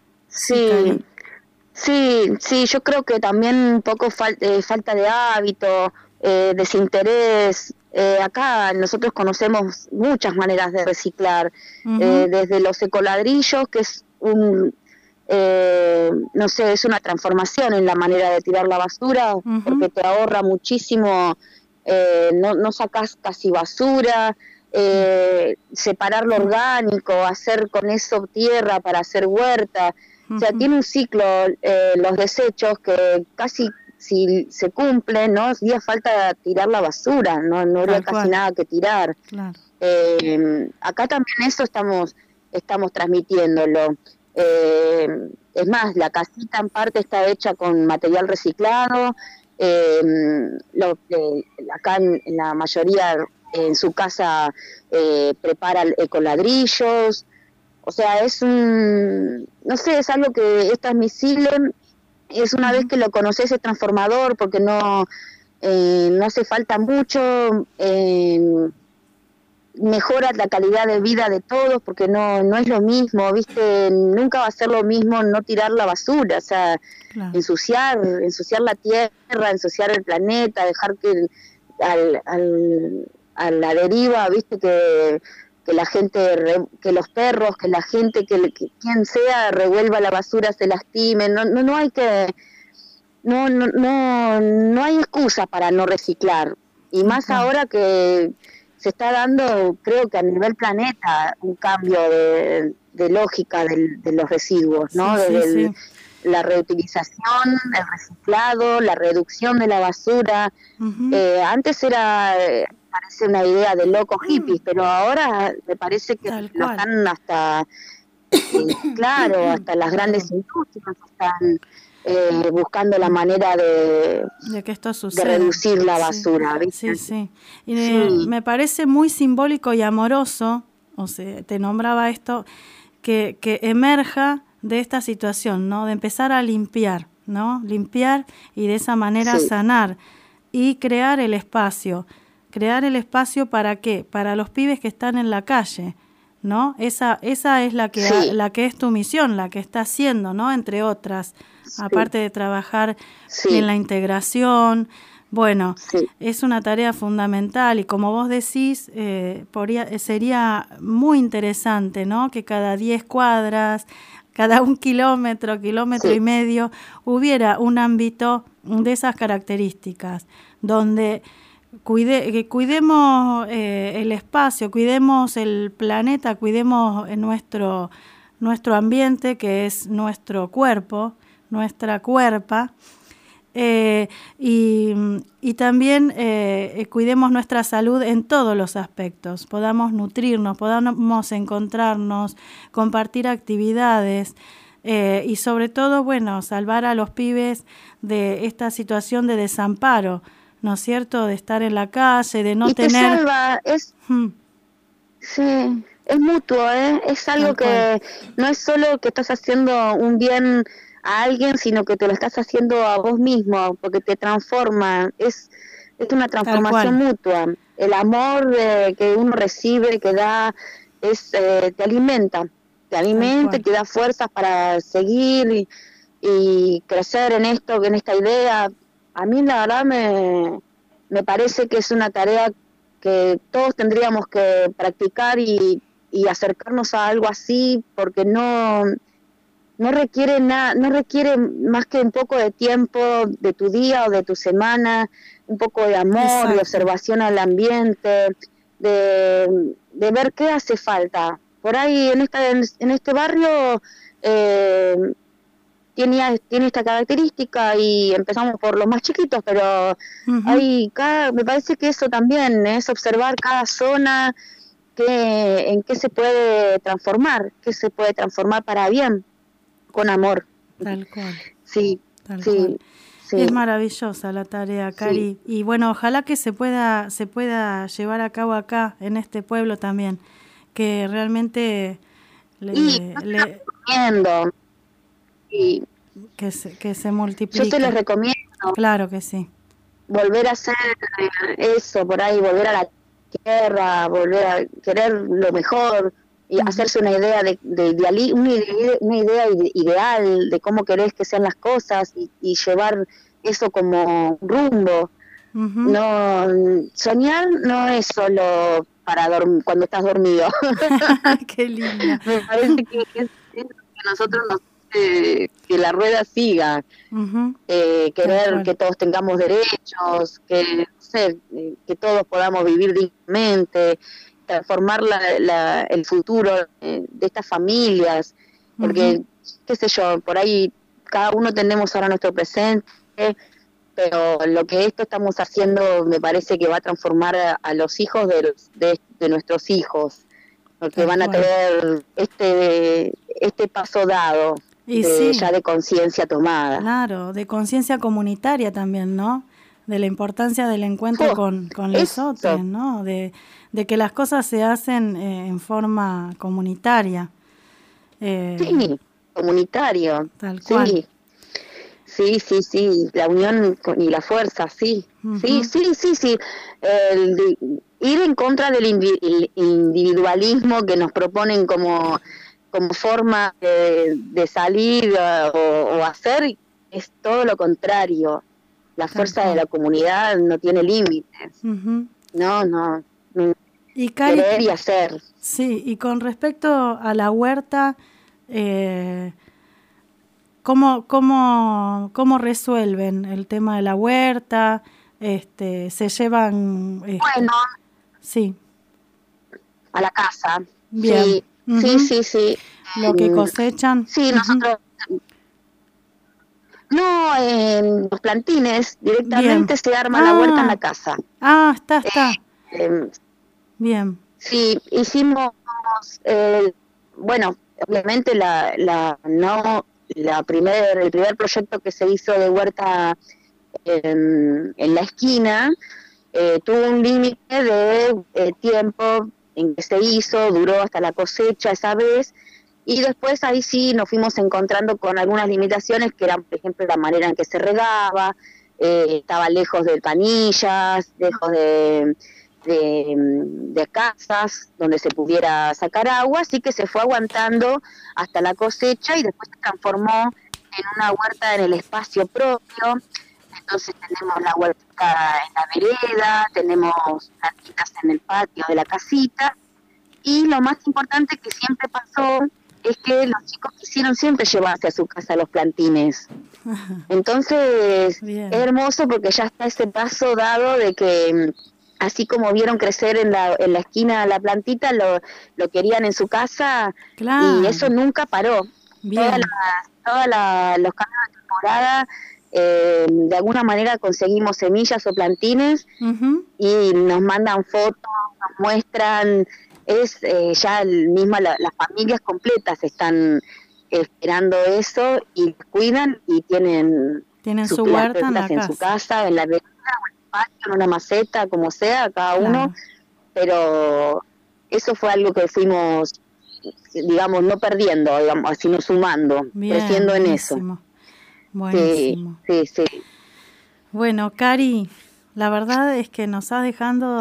Sí, yo creo que también un poco falta de hábito, desinterés. Acá nosotros conocemos muchas maneras de reciclar, desde los ecoladrillos, que es es una transformación en la manera de tirar la basura, porque te ahorra muchísimo, no sacás casi basura, separar lo orgánico, hacer con eso tierra para hacer huerta. O sea, tiene un ciclo, los desechos, que casi si se cumplen, no haría falta tirar la basura, no habría casi nada que tirar. Claro. Acá también eso estamos transmitiéndolo. Es más, la casita en parte está hecha con material reciclado, acá en la mayoría en su casa prepara ecoladrillos. O sea, es es algo que es transmisible, es una vez que lo conoces, es transformador, porque no hace falta mucho, mejora la calidad de vida de todos, porque no es lo mismo, ¿viste? Nunca va a ser lo mismo no tirar la basura, o sea, claro. ensuciar la tierra, ensuciar el planeta, dejar que a la deriva, ¿viste? Que la gente, que los perros, que la gente, que quien sea revuelva la basura, se lastime. No hay que, no hay excusa para no reciclar. Y más ahora que se está dando, creo que a nivel planeta, un cambio de lógica de los residuos, ¿no? Sí, la reutilización, el reciclado, la reducción de la basura. Antes parece una idea de locos hippies, pero ahora me parece que lo están hasta hasta las grandes industrias están buscando la manera de que esto suceda, de reducir la basura. Sí. Y me parece muy simbólico y amoroso, o sea, te nombraba esto, que emerja de esta situación, ¿no? De empezar a limpiar, ¿no? Limpiar y de esa manera sanar y crear el espacio. ¿Crear el espacio para qué? Para los pibes que están en la calle, ¿no? Esa es la que, Sí. la que es tu misión, la que estás haciendo, ¿no? Entre otras, Sí. aparte de trabajar Sí. en la integración. Bueno, Sí. es una tarea fundamental y como vos decís, sería muy interesante, ¿no? Que cada 10 cuadras, cada 1 kilómetro, kilómetro Sí. y medio, hubiera un ámbito de esas características, donde que cuidemos el espacio, cuidemos el planeta, cuidemos nuestro ambiente, que es nuestro cuerpo, nuestra cuerpa, y también cuidemos nuestra salud en todos los aspectos, podamos nutrirnos, podamos encontrarnos, compartir actividades, y sobre todo, bueno, salvar a los pibes de esta situación de desamparo, ¿no es cierto?, de estar en la calle, de no Y te tener... salva, sí, es mutuo, es algo Tal cual. que no es solo que estás haciendo un bien a alguien, sino que te lo estás haciendo a vos mismo, porque te transforma, es una transformación mutua. El amor que uno recibe, que da, te alimenta, y te da fuerzas para seguir y crecer en esta idea. A mí la verdad me parece que es una tarea que todos tendríamos que practicar y acercarnos a algo así, porque no requiere nada, no requiere más que un poco de tiempo de tu día o de tu semana, un poco de amor, Exacto. de observación al ambiente, de ver qué hace falta. Por ahí en este barrio tiene esta característica y empezamos por los más chiquitos, pero me parece que eso también es observar cada zona, en qué se puede transformar, para bien, con amor. Tal cual. Sí, Tal sí, cual. sí. Es maravillosa la tarea, Cari. Sí. Y bueno, ojalá que se pueda llevar a cabo acá, en este pueblo también, que realmente que se multiplique. Yo te les recomiendo. Claro que sí. Volver a hacer eso, por ahí, volver a la tierra, volver a querer lo mejor y hacerse una idea una idea ideal de cómo querés que sean las cosas y llevar eso como rumbo. No, soñar no es solo para cuando estás dormido. Qué lindo. Me parece que es que nosotros que la rueda siga, querer que todos tengamos derechos, que todos podamos vivir dignamente, transformar el futuro de estas familias, porque, qué sé yo, por ahí cada uno tenemos ahora nuestro presente, pero lo que estamos haciendo me parece que va a transformar a los hijos de nuestros hijos, porque van a tener este paso dado. Ya de conciencia tomada. Claro, de conciencia comunitaria también, ¿no? De la importancia del encuentro con los otros, ¿no? De que las cosas se hacen en forma comunitaria. Sí, comunitario. Tal cual. Sí, la unión y la fuerza, sí. Sí. Ir en contra del individualismo que nos proponen como forma de salir o hacer, es todo lo contrario. La fuerza de la comunidad no tiene límites. No. Y Cari, querer y hacer. Sí, y con respecto a la huerta, ¿cómo resuelven el tema de la huerta? ¿Se llevan...? Bueno. Sí. A la casa. Bien. Sí. Lo que cosechan. Sí, nosotros... No, en los plantines directamente se arma la huerta en la casa. Está. Bien. Sí, hicimos, bueno, obviamente el primer proyecto que se hizo de huerta en la esquina tuvo un límite de tiempo en que se hizo, duró hasta la cosecha esa vez, y después ahí sí nos fuimos encontrando con algunas limitaciones que eran, por ejemplo, la manera en que se regaba, estaba lejos de canillas, lejos de de casas donde se pudiera sacar agua, así que se fue aguantando hasta la cosecha y después se transformó en una huerta en el espacio propio. Entonces tenemos la huerta en la vereda, tenemos plantitas en el patio de la casita, y lo más importante que siempre pasó es que los chicos quisieron siempre llevarse a su casa los plantines. Entonces Bien. es hermoso porque ya está ese paso dado de que así como vieron crecer en la esquina la plantita, lo querían en su casa. Claro. Y eso nunca paró. Bien. Los cambios de temporada, de alguna manera conseguimos semillas o plantines y nos mandan fotos, nos muestran, ya mismo las familias completas están esperando eso y cuidan y tienen su huerta en la su casa, en la vereda, en una maceta, como sea, cada uno, pero eso fue algo que fuimos, digamos, no perdiendo, digamos, sino sumando, creciendo en eso. Buenísimo. Sí. Bueno, Cari, la verdad es que nos has dejando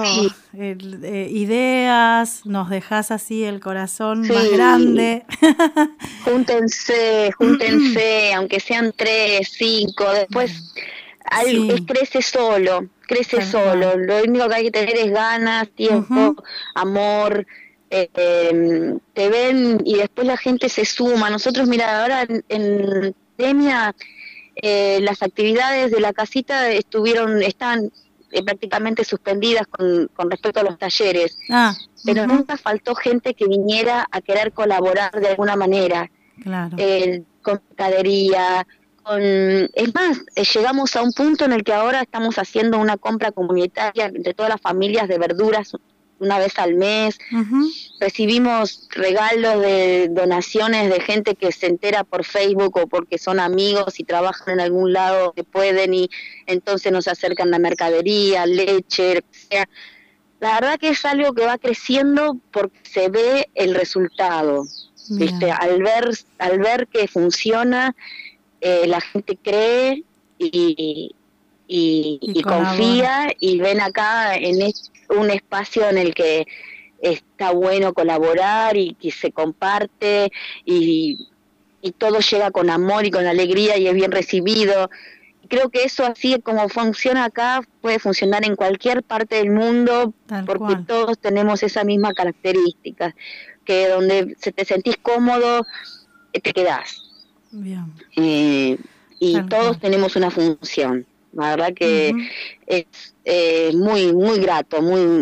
ideas, nos dejas así el corazón más grande. Júntense, aunque sean 3, 5, después crece solo, lo único que hay que tener es ganas, tiempo, amor, te ven y después la gente se suma. Nosotros, mira, ahora en pandemia, las actividades de la casita están prácticamente suspendidas con respecto a los talleres, pero nunca faltó gente que viniera a querer colaborar de alguna manera, con mercadería, es más, llegamos a un punto en el que ahora estamos haciendo una compra comunitaria entre todas las familias de verduras una vez al mes. Recibimos regalos de donaciones de gente que se entera por Facebook o porque son amigos y trabajan en algún lado que pueden, y entonces nos acercan la mercadería, leche, sea. La verdad que es algo que va creciendo porque se ve el resultado, ¿viste? Al ver que funciona, la gente cree y confía, y ven acá en un espacio en el que está bueno colaborar y que se comparte y todo llega con amor y con alegría y es bien recibido. Creo que eso, así como funciona acá, puede funcionar en cualquier parte del mundo, porque todos tenemos esa misma característica, que donde te sentís cómodo, te quedás. Bien. Y todos tenemos una función. La verdad que es muy muy grato,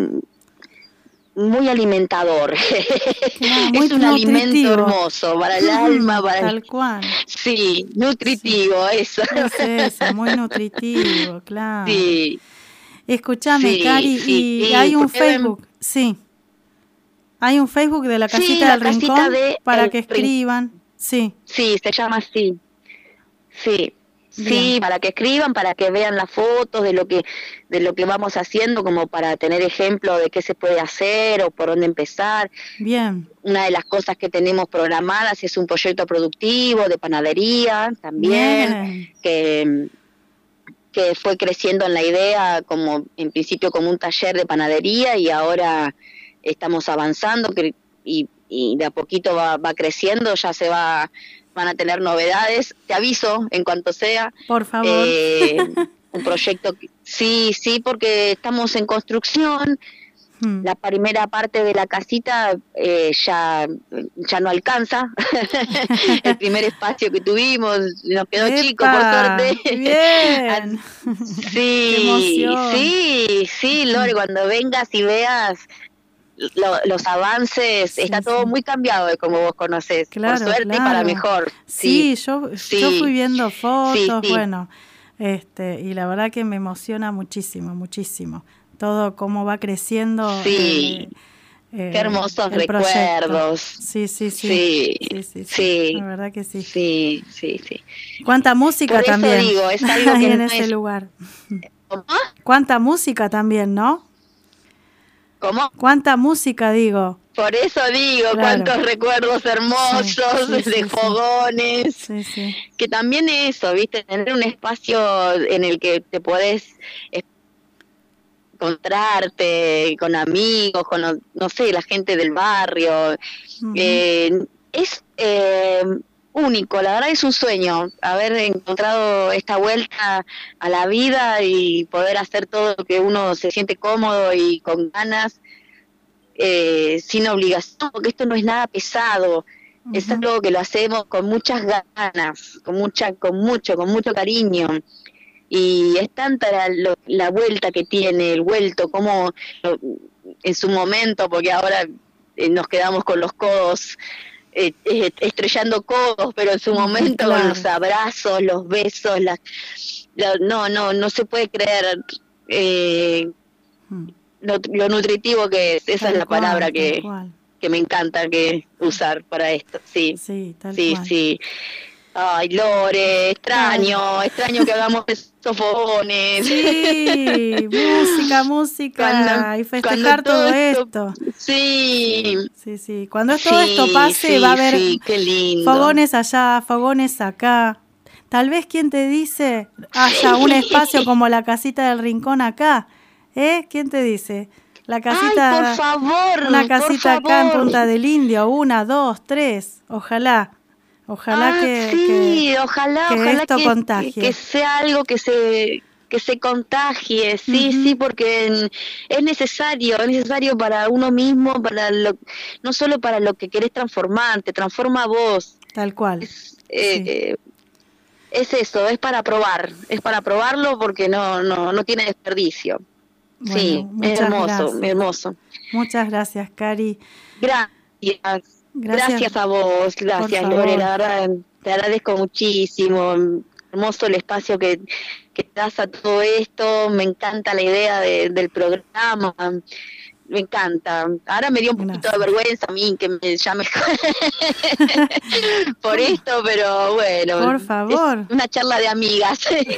muy alimentador. Muy es un alimento hermoso para el alma, tal cual. Sí, nutritivo, eso. Es eso, muy nutritivo, claro. Sí. Escúchame, Cari, y hay un Facebook, hay un Facebook de la Casita del Rincón para que escriban. Sí, se llama así. Sí, para que escriban, para que vean las fotos de lo que vamos haciendo, como para tener ejemplo de qué se puede hacer o por dónde empezar. Bien. Una de las cosas que tenemos programadas es un proyecto productivo de panadería también, que fue creciendo en la idea, como en principio como un taller de panadería, y ahora estamos avanzando y de a poquito va creciendo, ya van a tener novedades, te aviso en cuanto sea. Por favor. Un proyecto, sí, porque estamos en construcción. La primera parte de la casita ya no alcanza. El primer espacio que tuvimos nos quedó chico, por suerte. Bien. Sí, Lore, cuando vengas y veas los avances, está todo muy cambiado de como vos conocés, por suerte y para mejor. Yo fui viendo fotos, bueno, y la verdad que me emociona muchísimo todo cómo va creciendo. Qué hermosos recuerdos. Sí, la verdad que sí. Sí. Cuánta música por también. Eso digo, es algo hay que en no ese es... lugar. ¿Cómo? Cuánta música también, ¿no? ¿Cómo? Cuánta música, digo. Por eso digo, cuántos recuerdos hermosos de fogones, que también eso, ¿viste? Tener un espacio en el que te podés encontrarte con amigos, con, no sé, la gente del barrio. Es único, la verdad es un sueño haber encontrado esta vuelta a la vida y poder hacer todo lo que uno se siente cómodo y con ganas, sin obligación, porque esto no es nada pesado. Es algo que lo hacemos con muchas ganas, con mucho cariño. Y es tanta la vuelta que tiene el vuelto, como en su momento, porque ahora nos quedamos con los codos, estrellando codos, pero en su momento con los abrazos, los besos, no se puede creer lo nutritivo que es. Esa es la palabra que me encanta usar para esto. Sí, tal cual. Sí. Ay, Lore, extraño que hagamos esos fogones. Sí, música y festejar todo esto. Sí. Cuando todo esto pase va a haber qué lindo. Fogones allá, fogones acá. Tal vez, ¿quién te dice? Haya un espacio como la casita del Rincón acá. ¿Quién te dice? La casita. Ay, por favor. Una casita acá en Punta del Indio, 1, 2, 3. Ojalá ojalá esto contagie. Que sea algo que se contagie, sí, porque es necesario para uno mismo, no solo para lo que querés transformar, te transforma a vos. Tal cual. Es eso, es para probarlo porque no tiene desperdicio. Bueno, sí, es hermoso. Muchas gracias, Cari. Gracias a vos, gracias Lore, la verdad te agradezco muchísimo, hermoso el espacio que das a todo esto, me encanta la idea del programa, me encanta. Ahora me dio un poquito de vergüenza a mí que me llame por esto, pero bueno, por favor. Es una charla de amigas.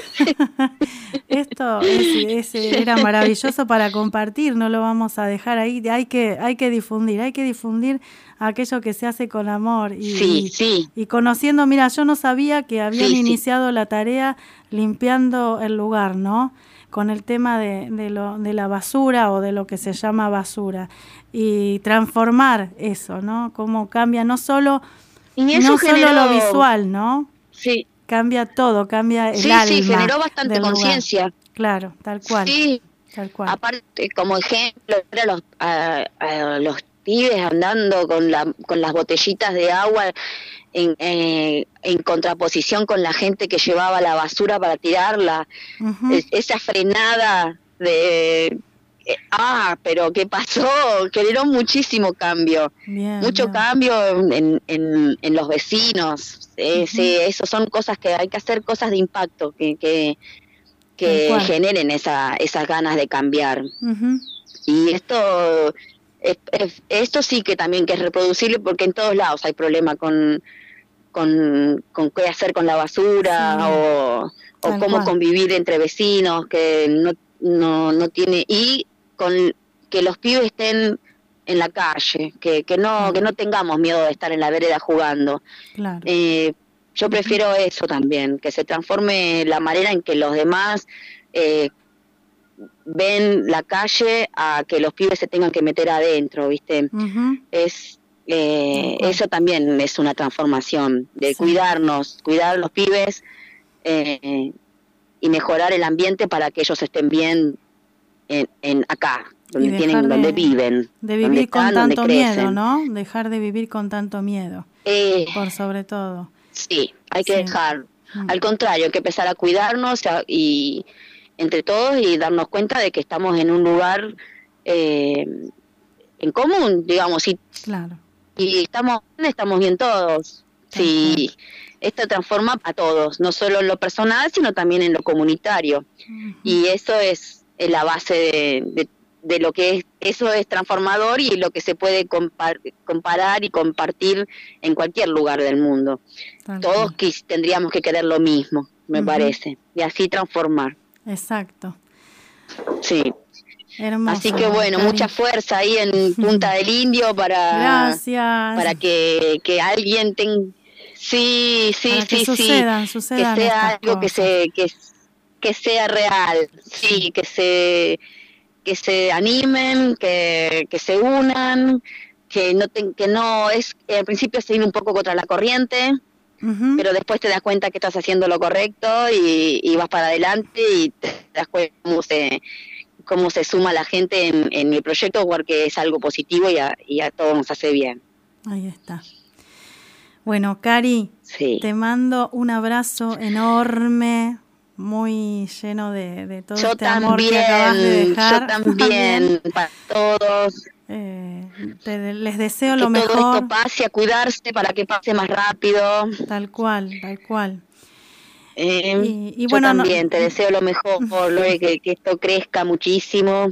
Esto era maravilloso para compartir, no lo vamos a dejar ahí, hay que difundir aquello que se hace con amor y conociendo, mira, yo no sabía que habían iniciado la tarea limpiando el lugar, ¿no? Con el tema de la basura o de lo que se llama basura y transformar eso, ¿no? Cómo cambia no solo lo visual, ¿no? Sí. Cambia todo, cambia el alma. Sí, generó bastante conciencia. Claro, tal cual. Sí. Tal cual. Aparte, como ejemplo, a los pibes andando con las botellitas de agua en contraposición con la gente que llevaba la basura para tirarla. Esa frenada de pero ¿qué pasó? Generó muchísimo cambio. Mucho cambio en los vecinos. Sí, eso son cosas que hay que hacer, cosas de impacto que generen esas ganas de cambiar. Y esto sí que también que es reproducible, porque en todos lados hay problema con qué hacer con la basura, o cómo convivir entre vecinos, que no tiene, y con que los pibes estén en la calle, que no tengamos miedo de estar en la vereda jugando. Claro. Yo prefiero eso también, que se transforme la manera en que los demás ven la calle a que los pibes se tengan que meter adentro, ¿viste? Eso también es una transformación de cuidar a los pibes y mejorar el ambiente para que ellos estén bien en acá, donde viven. De vivir con tanto miedo, ¿no? Dejar de vivir con tanto miedo, por sobre todo. Sí, hay que dejar. Al contrario, hay que empezar a cuidarnos y entre todos y darnos cuenta de que estamos en un lugar en común, digamos, y estamos bien todos. Sí, esto transforma a todos, no solo en lo personal, sino también en lo comunitario. Y eso es la base de lo que es, eso es transformador y lo que se puede comparar y compartir en cualquier lugar del mundo. Todos tendríamos que querer lo mismo, me parece, y así transformar. Exacto. Sí. Hermoso, así que bueno, mucha fuerza ahí en Punta del Indio para que alguien tenga que sucedan que sea algo que sea real, que que se animen, que se unan, que no es, al principio seguir un poco contra la corriente, pero después te das cuenta que estás haciendo lo correcto y vas para adelante y te das cuenta cómo se suma la gente en el proyecto, porque es algo positivo y a todos nos hace bien. Ahí está. Bueno, Cari, sí, te mando un abrazo enorme, muy lleno de todo este amor que acabas de dejar. Yo también, para todos. Les deseo lo mejor. Que todo esto pase, a cuidarse para que pase más rápido. Tal cual. Y bueno, yo también te deseo lo mejor, que esto crezca muchísimo.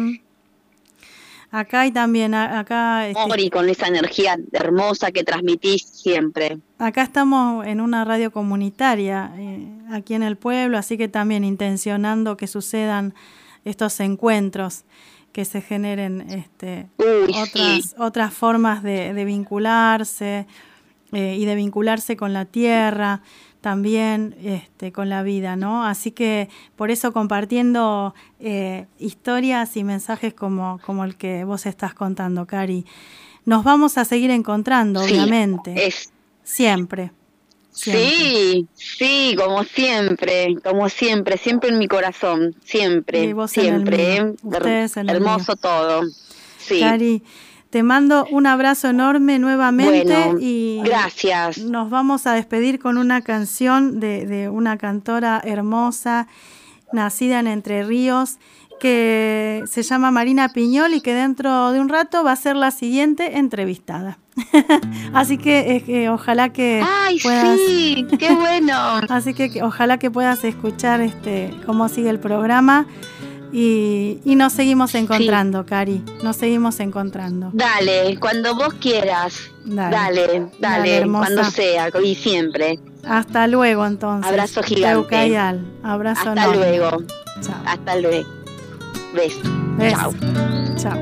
Acá y también, y con esa energía hermosa que transmitís siempre. Acá estamos en una radio comunitaria, aquí en el pueblo, así que también intencionando que sucedan estos encuentros, que se generen otras formas de vincularse y de vincularse con la tierra, también con la vida, ¿no? Así que por eso compartiendo historias y mensajes como el que vos estás contando, Cari. Nos vamos a seguir encontrando, obviamente. Siempre. Sí, como siempre en mi corazón, siempre. Ustedes en el hermoso mío. Todo. Sí. Cari, te mando un abrazo enorme nuevamente y gracias. Nos vamos a despedir con una canción de una cantora hermosa, nacida en Entre Ríos, que se llama Marina Piñol y que dentro de un rato va a ser la siguiente entrevistada. Así que ojalá que puedas... ¡Ay, sí! ¡Qué bueno! Así que ojalá que puedas escuchar cómo sigue el programa. Y nos seguimos encontrando, Cari. Nos seguimos encontrando. Dale, cuando vos quieras. Dale, cuando sea, y siempre. Hasta luego, entonces. Abrazo gigante. Teucayal. Abrazo Hasta enorme. Luego. Chao. Hasta luego. Beso. Chao. Chao.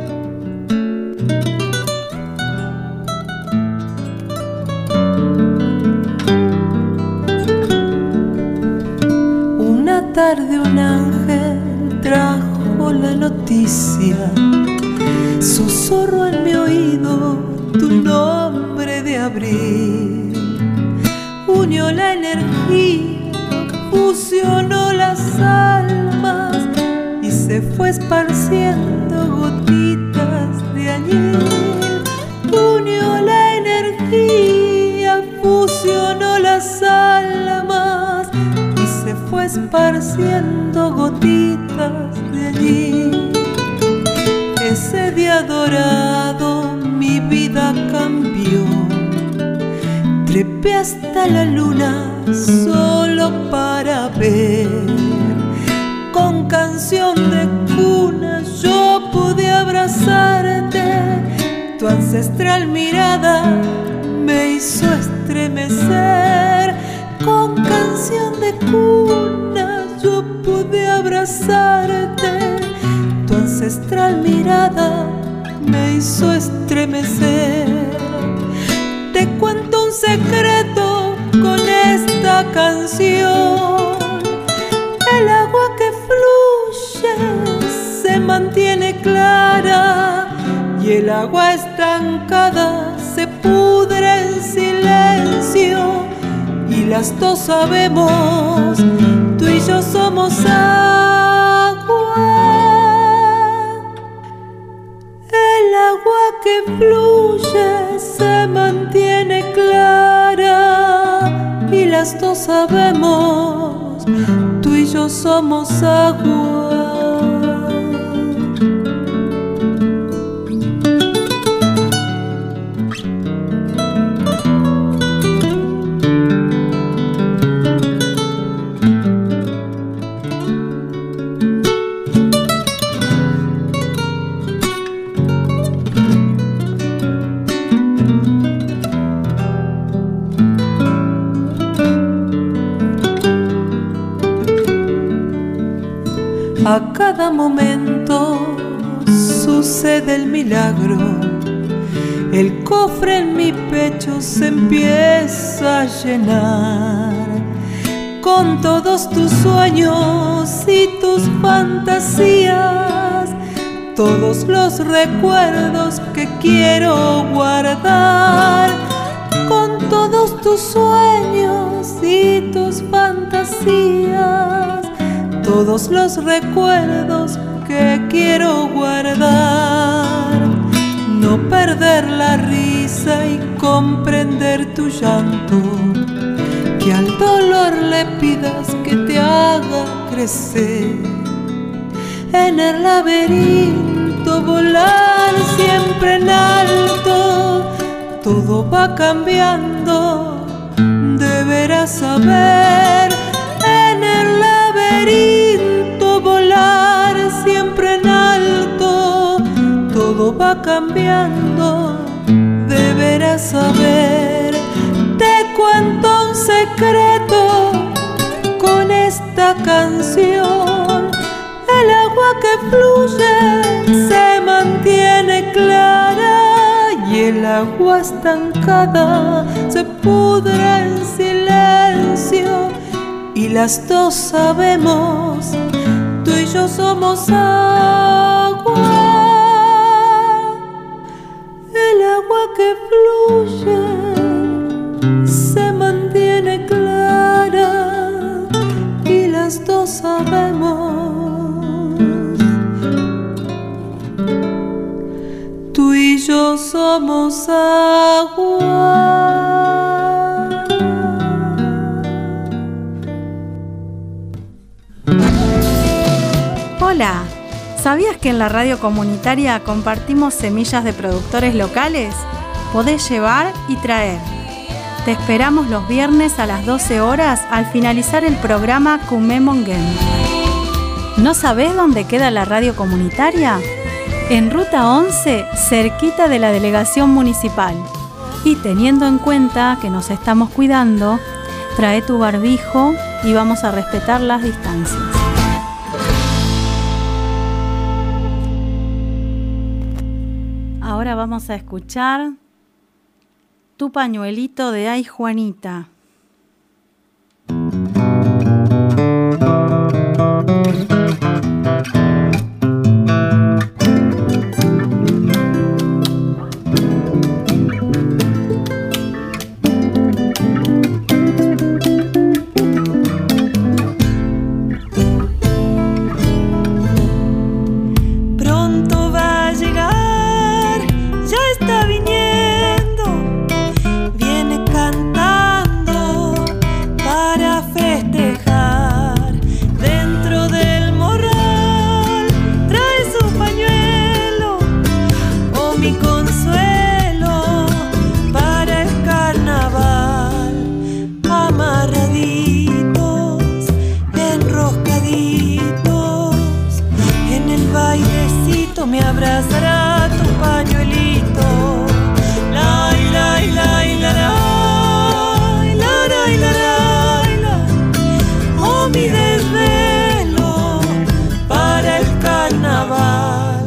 Una tarde un ángel trajo la noticia, susurró en mi oído tu nombre de abril, unió la energía, fusionó las almas y se fue esparciendo gotitas de añil. Unió la energía, fusionó las almas y se fue esparciendo gotitas de allí. Ese día dorado mi vida cambió. Trepé hasta la luna solo para ver. Con canción de cuna yo pude abrazarte. Tu ancestral mirada me hizo estremecer. Con canción de cuna yo pude abrazarte. Tu ancestral mirada me hizo estremecer. Te cuento un secreto con esta canción. El agua que fluye se mantiene clara y el agua estancada se pudre en silencio. Y las dos sabemos, tú y yo somos agua. El agua que fluye se mantiene clara y las dos sabemos, tú y yo somos agua. A cada momento sucede el milagro. El cofre en mi pecho se empieza a llenar con todos tus sueños y tus fantasías. todos los recuerdos que quiero guardar, con todos tus sueños y tus fantasías, todos los recuerdos que quiero guardar. No perder la risa y comprender tu llanto, que al dolor le pidas que te haga crecer. En el laberinto volar siempre en alto, todo va cambiando, deberás saber. En el laberinto volar siempre en alto, todo va cambiando, deberás saber. Te cuento un secreto con esta canción: el agua que fluye se mantiene clara y el agua estancada se pudre en silencio. Y las dos sabemos, tú y yo somos agua. El agua que fluye se mantiene clara y las dos sabemos, tú y yo somos agua. Hola, ¿sabías que en la radio comunitaria compartimos semillas de productores locales? Podés llevar y traer. Te esperamos los viernes a las 12 horas al finalizar el programa Cumémonguén. ¿No sabés dónde queda la radio comunitaria? En Ruta 11, cerquita de la delegación municipal. Y teniendo en cuenta que nos estamos cuidando, trae tu barbijo y vamos a respetar las distancias. Ahora vamos a escuchar Tu pañuelito de Ay Juanita. Me abrazará tu pañuelito. La la la la la. Oh, mi desvelo para el carnaval.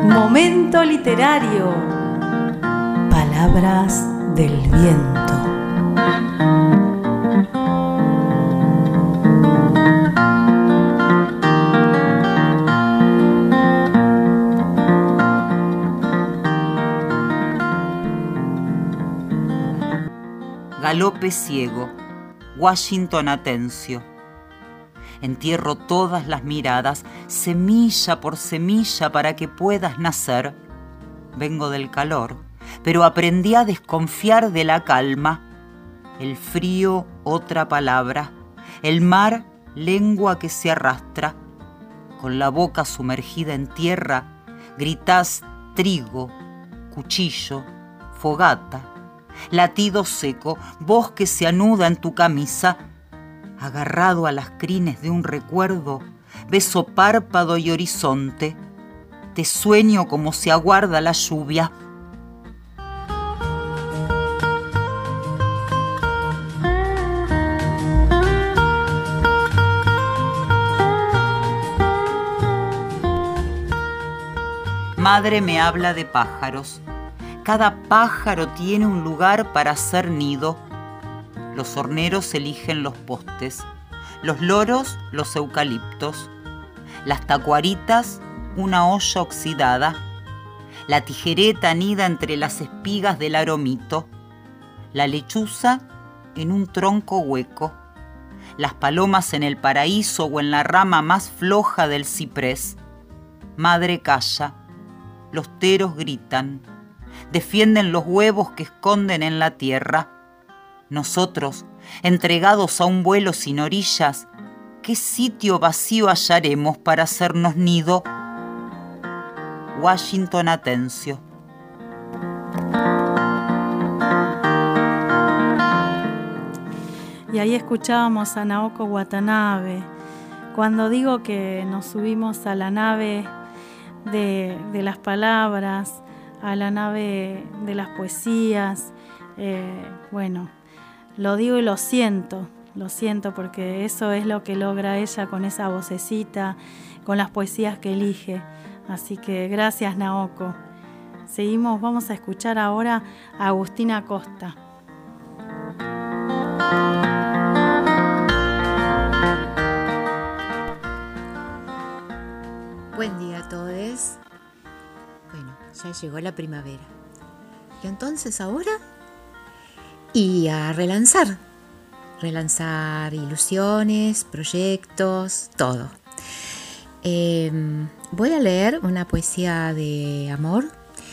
Literario. Palabras del viento. galope ciego, Washington Atencio. Entierro todas las miradas, semilla por semilla para que puedas nacer. Vengo del calor, pero aprendí a desconfiar de la calma. El frío, otra palabra. El mar, lengua que se arrastra. Con la boca sumergida en tierra, gritás trigo, cuchillo, fogata. Latido seco, voz que se anuda en tu camisa. Agarrado a las crines de un recuerdo, beso párpado y horizonte. Te sueño como se aguarda la lluvia. Madre me habla de pájaros. Cada pájaro tiene un lugar para hacer nido. Los horneros eligen los postes, los loros los eucaliptos, las tacuaritas una olla oxidada, la tijereta anida entre las espigas del aromito, la lechuza en un tronco hueco, las palomas en el paraíso o en la rama más floja del ciprés. Madre calla, los teros gritan, defienden los huevos que esconden en la tierra. Nosotros, entregados a un vuelo sin orillas, ¿qué sitio vacío hallaremos para hacernos nido? Washington Atencio. Y ahí escuchábamos a Naoko Watanabe. Cuando digo que nos subimos a la nave de las palabras, a la nave de las poesías, bueno, lo digo y lo siento porque eso es lo que logra ella con esa vocecita, con las poesías que elige. Así que gracias, Naoko. Seguimos, vamos a escuchar ahora a Agustina Costa. Buen día a todos. Bueno, ya llegó la primavera. Y entonces ahora, y a relanzar ilusiones, proyectos, todo. Voy a leer una poesía de amor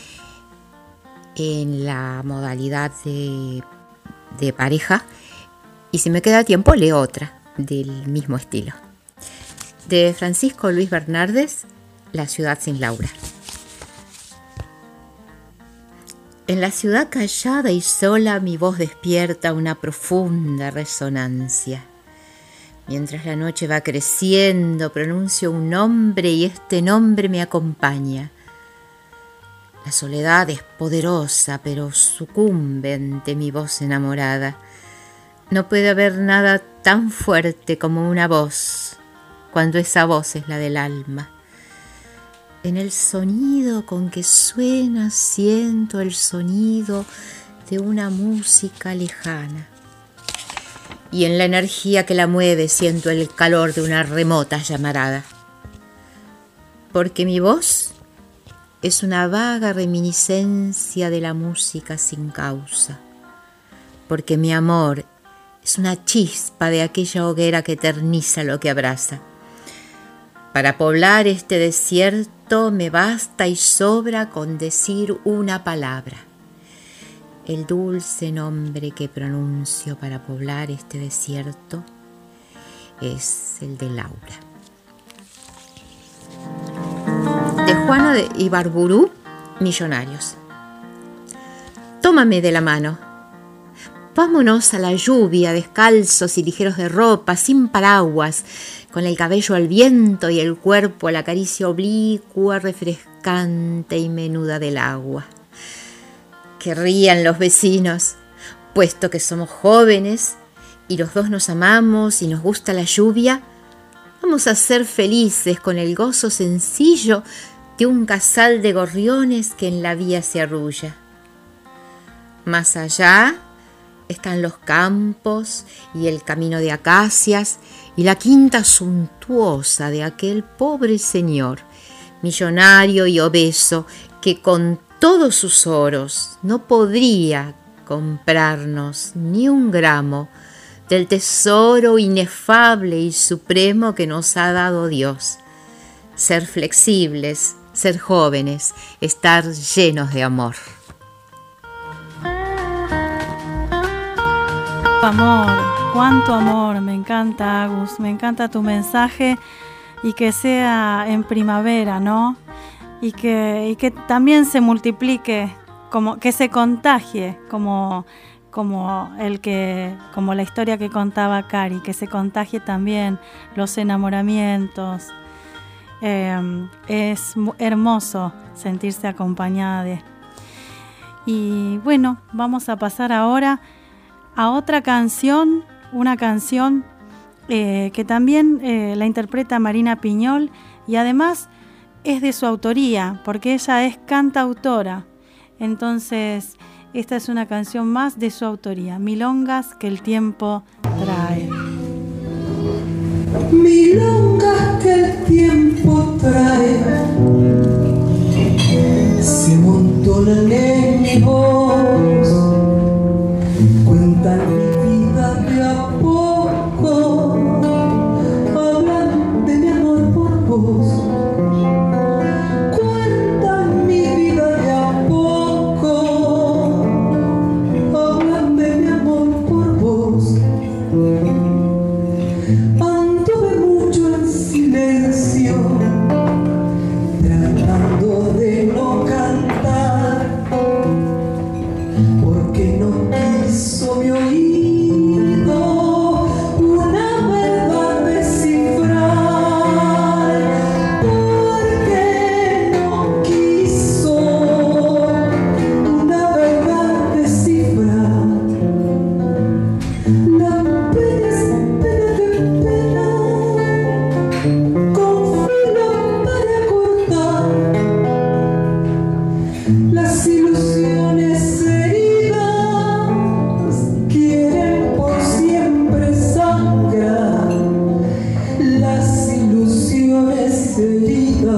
en la modalidad de pareja, y si me queda tiempo leo otra del mismo estilo. De Francisco Luis Bernardes, La ciudad sin Laura. En la ciudad callada y sola mi voz despierta una profunda resonancia. Mientras la noche va creciendo, pronuncio un nombre y este nombre me acompaña. La soledad es poderosa, pero sucumbe ante mi voz enamorada. No puede haber nada tan fuerte como una voz, cuando esa voz es la del alma. En el sonido con que suena siento el sonido de una música lejana. Y en la energía que la mueve siento el calor de una remota llamarada. Porque mi voz es una vaga reminiscencia de la música sin causa. Porque mi amor es una chispa de aquella hoguera que eterniza lo que abraza. Para poblar este desierto me basta y sobra con decir una palabra. El dulce nombre que pronuncio para poblar este desierto es el de Laura. De Juana de Ibarburu, Millonarios. Tómame de la mano. Vámonos a la lluvia, descalzos y ligeros de ropa, sin paraguas, con el cabello al viento y el cuerpo a la caricia oblicua, refrescante y menuda del agua. Que rían los vecinos, puesto que somos jóvenes y los dos nos amamos y nos gusta la lluvia, vamos a ser felices con el gozo sencillo de un casal de gorriones que en la vía se arrulla. Más allá están los campos y el camino de acacias y la quinta suntuosa de aquel pobre señor, millonario y obeso, que con todos sus oros no podría comprarnos ni un gramo del tesoro inefable y supremo que nos ha dado Dios. Ser flexibles, ser jóvenes, estar llenos de amor. Cuánto amor, me encanta, Agus, me encanta tu mensaje, y que sea en primavera, ¿no? Y que también se multiplique, como que se contagie, como la historia que contaba Cari, que se contagie también los enamoramientos. Es hermoso sentirse acompañada. Y bueno, vamos a pasar ahora a otra canción, una canción que también la interpreta Marina Piñol, y además es de su autoría, porque ella es cantautora. Entonces, esta es una canción más de su autoría, Milongas que el tiempo trae. Milongas que el tiempo trae se amontonan en mi voz, cuentan mi vida de a poco, hablan de mi amor por vos. Cuentan mi vida de a poco, hablan de mi amor por vos. Anduve mucho en silencio, tratando de no cantar, porque no quiso mi oído una verdad descifrar, porque no quiso una verdad descifrar. La pena es pena que pena, con filo para cortar. Las ilusiones heridas quieren por siempre sangrar. Las ilusiones heridas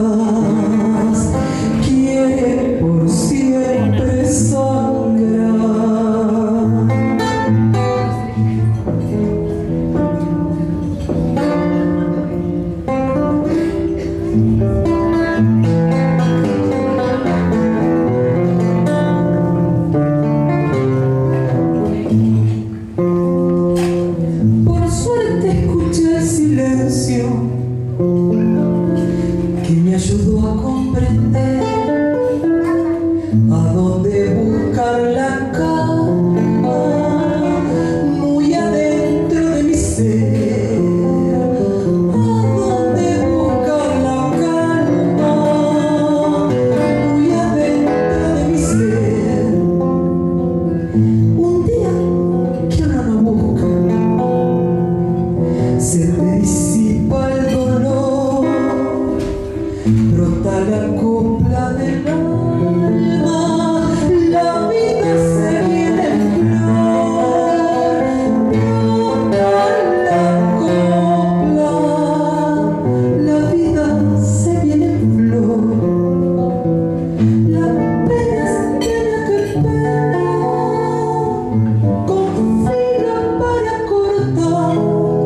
quieren por siempre sangrar. Por suerte escuché el silencio que me ayudó a comprender a dónde buscar la calma muy adentro de mi ser. A dónde buscar la calma muy adentro de mi ser. Un día que uno no busca, se te disipa el dolor, brota la copla del alma, la vida se viene en flor, brota la copla, la vida se viene en flor. La pena es pena que pena, con filo para cortar.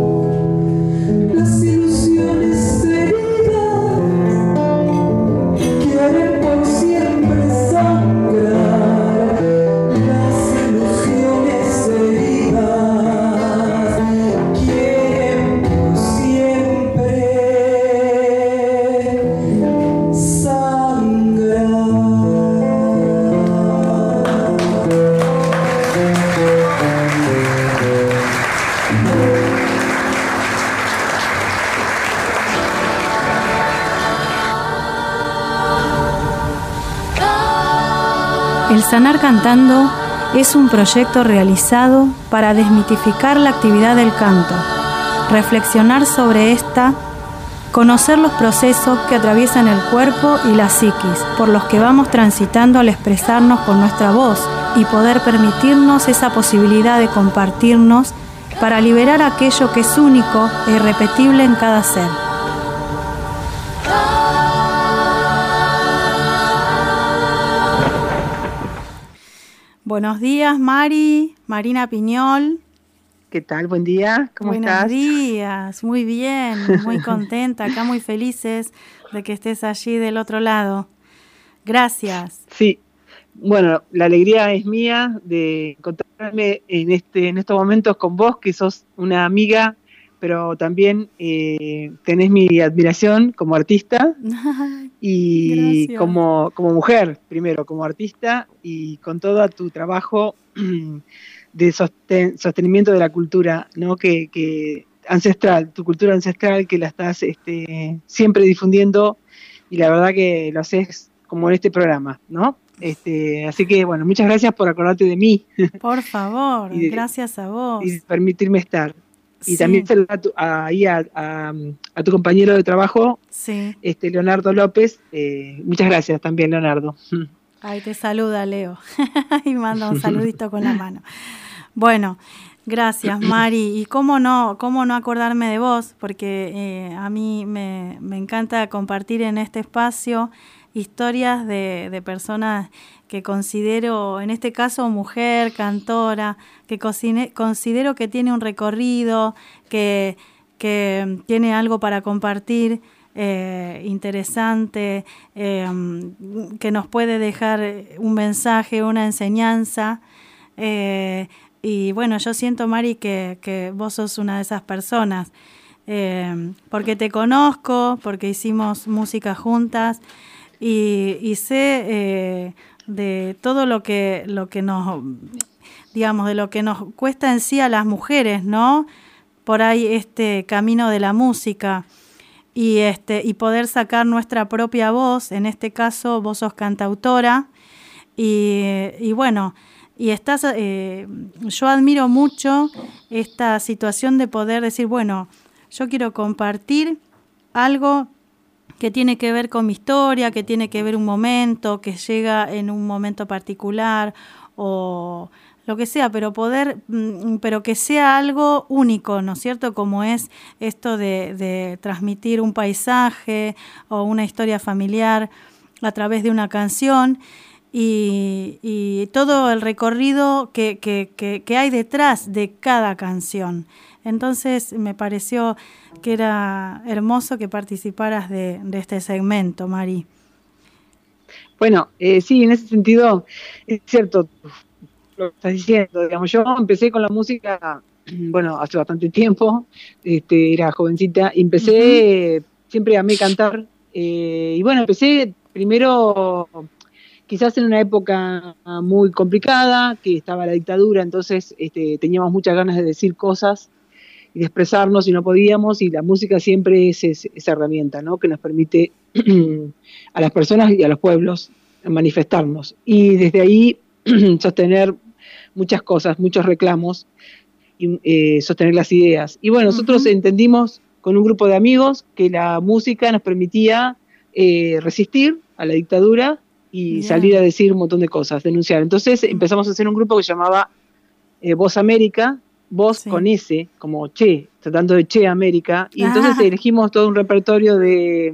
Las ilusiones heridas quieren por siempre sangrar. Las ilusiones heridas quieren por siempre sangrar. El Sanar Cantando es un proyecto realizado para desmitificar la actividad del canto, reflexionar sobre esta, conocer los procesos que atraviesan el cuerpo y la psiquis, por los que vamos transitando al expresarnos con nuestra voz, y poder permitirnos esa posibilidad de compartirnos para liberar aquello que es único e irrepetible en cada ser. Buenos días, Mari, Marina Piñol. ¿Qué tal? Buen día, ¿cómo estás? Buenos días, muy bien, muy contenta, acá muy felices de que estés allí del otro lado. Gracias. Sí, bueno, la alegría es mía de encontrarme en estos momentos con vos, que sos una amiga, pero también tenés mi admiración como artista y como mujer, primero, como artista y con todo tu trabajo de sostenimiento de la cultura, ¿no? Que ancestral, tu cultura ancestral, que la estás siempre difundiendo, y la verdad que lo haces como en este programa, ¿no? Así que, bueno, muchas gracias por acordarte de mí. Por favor, gracias a vos. Y permitirme estar. Y sí. También a tu compañero de trabajo, sí. Leonardo López. Muchas gracias también, Leonardo. Ahí te saluda, Leo. Y manda un saludito con la mano. Bueno, gracias, Mari. Y cómo no acordarme de vos, porque a mí me encanta compartir en este espacio historias de personas que considero, en este caso mujer, cantora, que considero que tiene un recorrido, que tiene algo para compartir interesante, que nos puede dejar un mensaje, una enseñanza. Y bueno, yo siento, Mari, que vos sos una de esas personas, porque te conozco, porque hicimos música juntas, y sé de todo lo que nos, digamos, de lo que nos cuesta en sí a las mujeres, ¿no? Por ahí este camino de la música y poder sacar nuestra propia voz. En este caso vos sos cantautora y bueno, y estás yo admiro mucho esta situación de poder decir, bueno, yo quiero compartir algo que tiene que ver con mi historia, que tiene que ver un momento, que llega en un momento particular o lo que sea, pero que sea algo único, ¿no es cierto? Como es esto de transmitir un paisaje o una historia familiar a través de una canción y todo el recorrido que hay detrás de cada canción. Entonces me pareció que era hermoso que participaras de este segmento, Mari. Bueno, sí, en ese sentido es cierto lo que estás diciendo. Digamos, yo empecé con la música, bueno, hace bastante tiempo, era jovencita, y empecé, siempre amé cantar, y bueno, empecé primero quizás en una época muy complicada, que estaba la dictadura, entonces teníamos muchas ganas de decir cosas y de expresarnos y no podíamos, y la música siempre es esa herramienta, ¿no? Que nos permite a las personas y a los pueblos manifestarnos, y desde ahí sostener muchas cosas, muchos reclamos, y sostener las ideas. Y bueno, nosotros entendimos con un grupo de amigos que la música nos permitía resistir a la dictadura y salir a decir un montón de cosas, denunciar. Entonces empezamos a hacer un grupo que se llamaba Voz América, voz con S, como Che, tratando de Che América, y entonces elegimos todo un repertorio de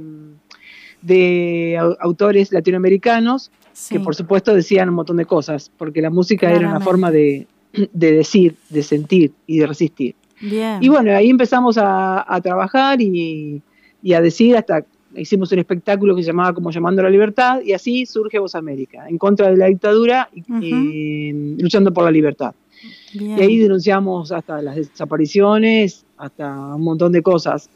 autores latinoamericanos que por supuesto decían un montón de cosas, porque la música era una forma de decir, de sentir y de resistir. Bien. Y bueno, ahí empezamos a trabajar y a decir, hasta hicimos un espectáculo que se llamaba como Llamando a la Libertad, y así surge Voz América, en contra de la dictadura y luchando por la libertad. Bien. Y ahí denunciamos hasta las desapariciones, hasta un montón de cosas.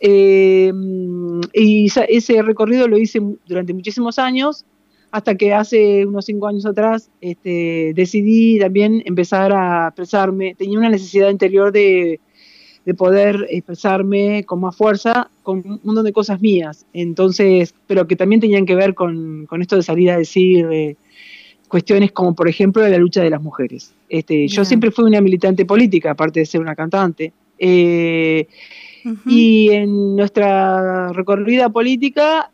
Y ese recorrido lo hice durante muchísimos años, hasta que hace unos 5 años atrás decidí también empezar a expresarme. Tenía una necesidad interior de poder expresarme con más fuerza, con un montón de cosas mías, entonces, pero que también tenían que ver con esto de salir a decir cuestiones como, por ejemplo, la lucha de las mujeres. Yo siempre fui una militante política, aparte de ser una cantante, y en nuestra recorrida política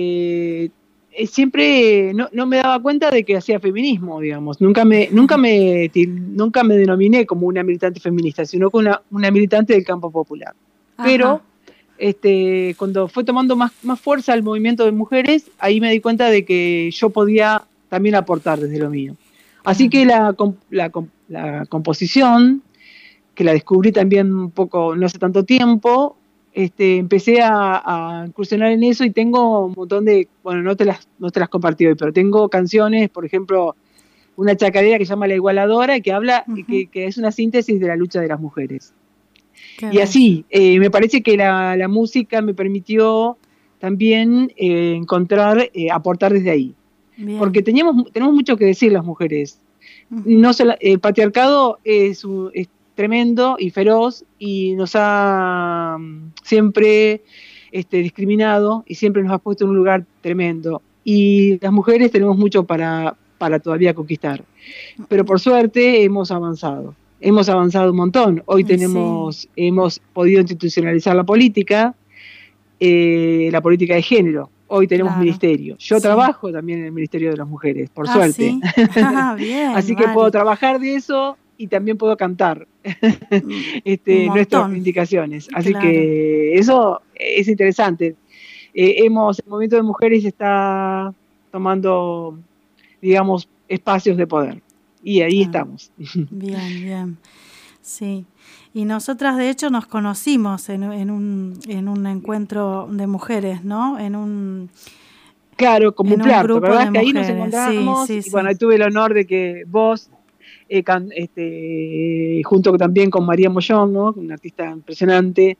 siempre no me daba cuenta de que hacía feminismo, digamos. Nunca me denominé como una militante feminista, sino como una militante del campo popular. Pero cuando fue tomando más fuerza el movimiento de mujeres, ahí me di cuenta de que yo podía también aportar desde lo mío. Así que la composición, que la descubrí también un poco no hace tanto tiempo, empecé a incursionar en eso y tengo un montón de, bueno, no te las compartí hoy, pero tengo canciones, por ejemplo, una chacarera que se llama La Igualadora, que habla, que es una síntesis de la lucha de las mujeres. Y así, me parece que la música me permitió también aportar desde ahí. Bien. Porque tenemos mucho que decir las mujeres. No el patriarcado es tremendo y feroz y nos ha siempre discriminado y siempre nos ha puesto en un lugar tremendo. Y las mujeres tenemos mucho para todavía conquistar. Pero por suerte hemos avanzado un montón. Hoy hemos podido institucionalizar la política de género. Hoy tenemos ministerio. Yo trabajo también en el Ministerio de las Mujeres, por suerte. ¿Sí? Bien, así que puedo trabajar de eso y también puedo cantar nuestras reivindicaciones. Así que eso es interesante. El movimiento de mujeres está tomando, digamos, espacios de poder. Y ahí estamos. Bien. Sí. Y nosotras, de hecho, nos conocimos en un encuentro de mujeres, ¿no? Claro, como un plato, ¿verdad? Que ahí nos encontramos. Sí, y bueno, tuve el honor de que vos, junto también con María Mollón, ¿no? Una artista impresionante,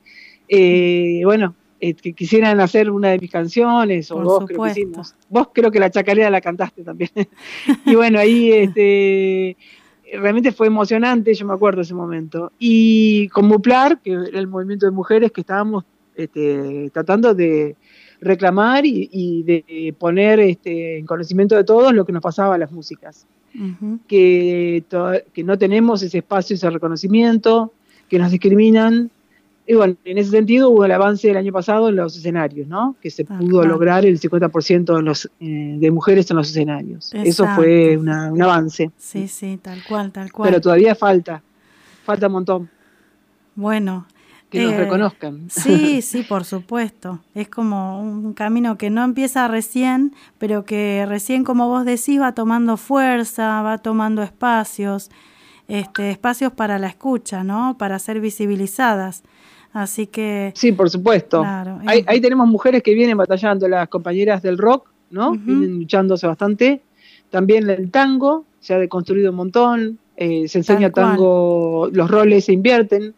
que quisieran hacer una de mis canciones, o vos creo que hicimos. Vos creo que la chacarera la cantaste también. Y bueno, ahí realmente fue emocionante, yo me acuerdo de ese momento. Y con Muplar, que era el movimiento de mujeres que estábamos tratando de reclamar y de poner en conocimiento de todos lo que nos pasaba a las músicas. Que no tenemos ese espacio, ese reconocimiento, que nos discriminan. Y bueno, en ese sentido hubo el avance del año pasado en los escenarios, ¿no? Que se pudo lograr el 50% de mujeres en los escenarios. Exacto. Eso fue un avance. Sí, tal cual. Pero todavía falta un montón. Bueno. Que nos reconozcan. Sí, por supuesto. Es como un camino que no empieza recién, pero que recién, como vos decís, va tomando fuerza, va tomando espacios para la escucha, ¿no? Para ser visibilizadas. Así que... Sí, por supuesto. Claro, ahí tenemos mujeres que vienen batallando, las compañeras del rock, ¿no? Vienen luchándose bastante. También el tango se ha deconstruido un montón, se enseña tango, los roles se invierten.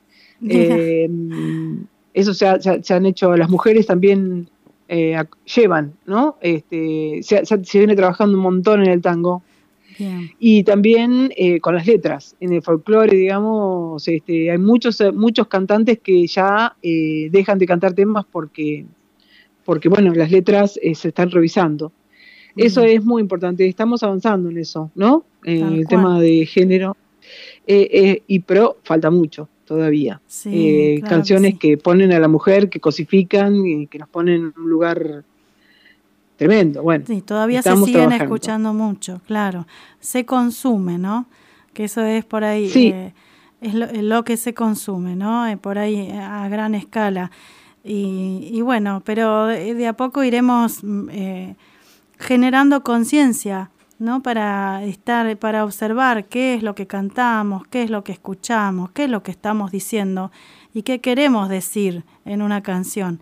Eso se han hecho, las mujeres también llevan, ¿no? Se viene trabajando un montón en el tango. Bien. Y también con las letras, en el folclore, digamos, hay muchos cantantes que ya dejan de cantar temas porque bueno, las letras se están revisando. Eso es muy importante, estamos avanzando en eso, ¿no? El tema de género, pero falta mucho todavía. Sí, claro, canciones que ponen a la mujer, que cosifican y que nos ponen en un lugar tremendo. Bueno, sí, todavía se siguen escuchando mucho, claro. Se consume, ¿no? Que eso es por ahí, es lo que se consume, ¿no? Por ahí a gran escala. Y bueno, pero de a poco iremos generando conciencia, ¿no? Para observar qué es lo que cantamos, qué es lo que escuchamos, qué es lo que estamos diciendo y qué queremos decir en una canción.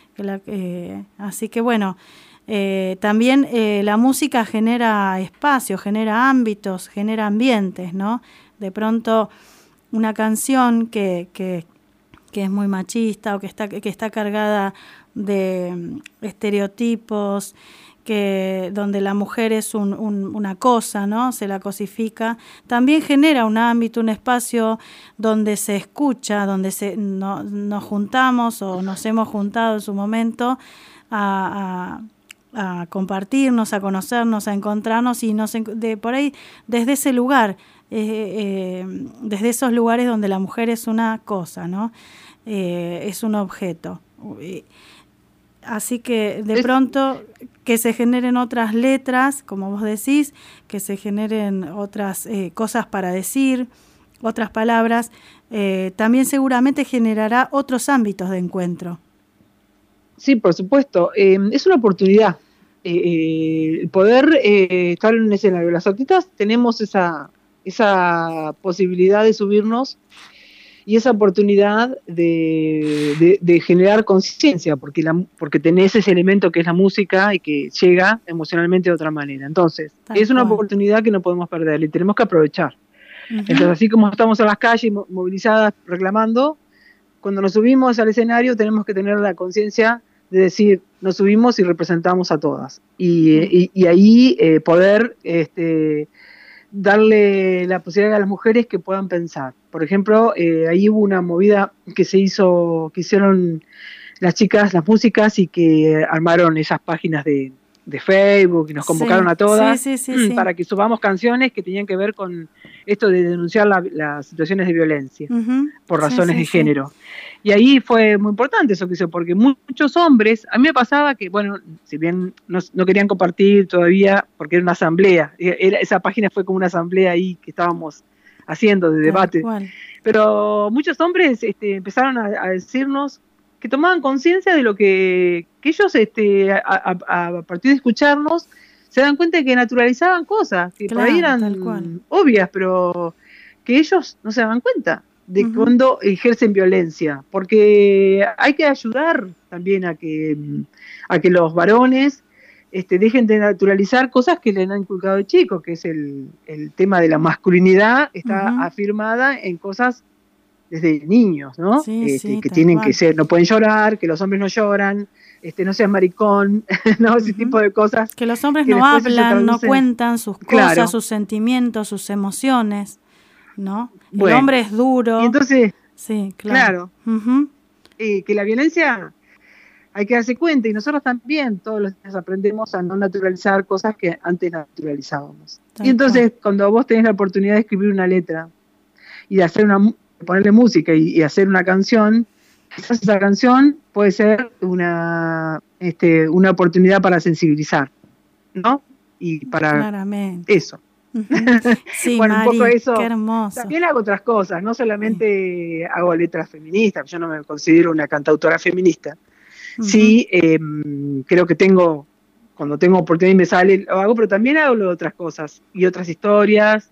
Así que bueno, también la música genera espacios, genera ámbitos, genera ambientes, ¿no? De pronto una canción que es muy machista o que está cargada de estereotipos, donde la mujer es una cosa, ¿no? Se la cosifica, también genera un ámbito, un espacio donde se escucha, donde nos juntamos o nos hemos juntado en su momento a compartirnos, a conocernos, a encontrarnos y por ahí desde ese lugar, desde esos lugares donde la mujer es una cosa, ¿no? Es un objeto. Así que de pronto que se generen otras letras, como vos decís, que se generen otras cosas para decir, otras palabras, también seguramente generará otros ámbitos de encuentro. Sí, por supuesto. Es una oportunidad el poder estar en un escenario. Las artistas tenemos esa posibilidad de subirnos y esa oportunidad de generar conciencia, porque tenés ese elemento que es la música y que llega emocionalmente de otra manera. Entonces, es una oportunidad que no podemos perder y tenemos que aprovechar. Entonces, así como estamos en las calles movilizadas reclamando, cuando nos subimos al escenario tenemos que tener la conciencia de decir, nos subimos y representamos a todas. Y ahí poder darle la posibilidad a las mujeres que puedan pensar. Por ejemplo, ahí hubo una movida que hicieron las chicas, las músicas, y que armaron esas páginas de Facebook y nos convocaron a todas para que subamos canciones que tenían que ver con esto de denunciar las situaciones de violencia por razones de género. Y ahí fue muy importante eso que hizo, porque muchos hombres, a mí me pasaba que, bueno, si bien no querían compartir todavía, porque era una asamblea, esa página fue como una asamblea ahí que estábamos haciendo de debate, pero muchos hombres empezaron a decirnos que tomaban conciencia de lo que ellos, a partir de escucharnos, se dan cuenta de que naturalizaban cosas, que por ahí eran obvias, pero que ellos no se daban cuenta de cuando ejercen violencia, porque hay que ayudar también a que los varones dejen de naturalizar cosas que les han inculcado de chicos, que es el tema de la masculinidad, está afirmada en cosas desde niños, ¿no? Que tienen que ser, no pueden llorar, que los hombres no lloran, no seas maricón, ¿no? Ese tipo de cosas. Que los hombres no hablan, no cuentan sus cosas, sus sentimientos, sus emociones, ¿no? El hombre es duro. Y entonces, que la violencia hay que darse cuenta, y nosotros también todos los días aprendemos a no naturalizar cosas que antes naturalizábamos. Y entonces, cuando vos tenés la oportunidad de escribir una letra y de hacer ponerle música y hacer una canción, quizás esa canción puede ser una oportunidad para sensibilizar, ¿no? Y para eso. Sí, bueno, Mari, un poco eso. Qué hermoso. También hago otras cosas, no solamente hago letras feministas, yo no me considero una cantautora feminista. Sí, creo que cuando tengo oportunidad y me sale, lo hago, pero también hago otras cosas y otras historias,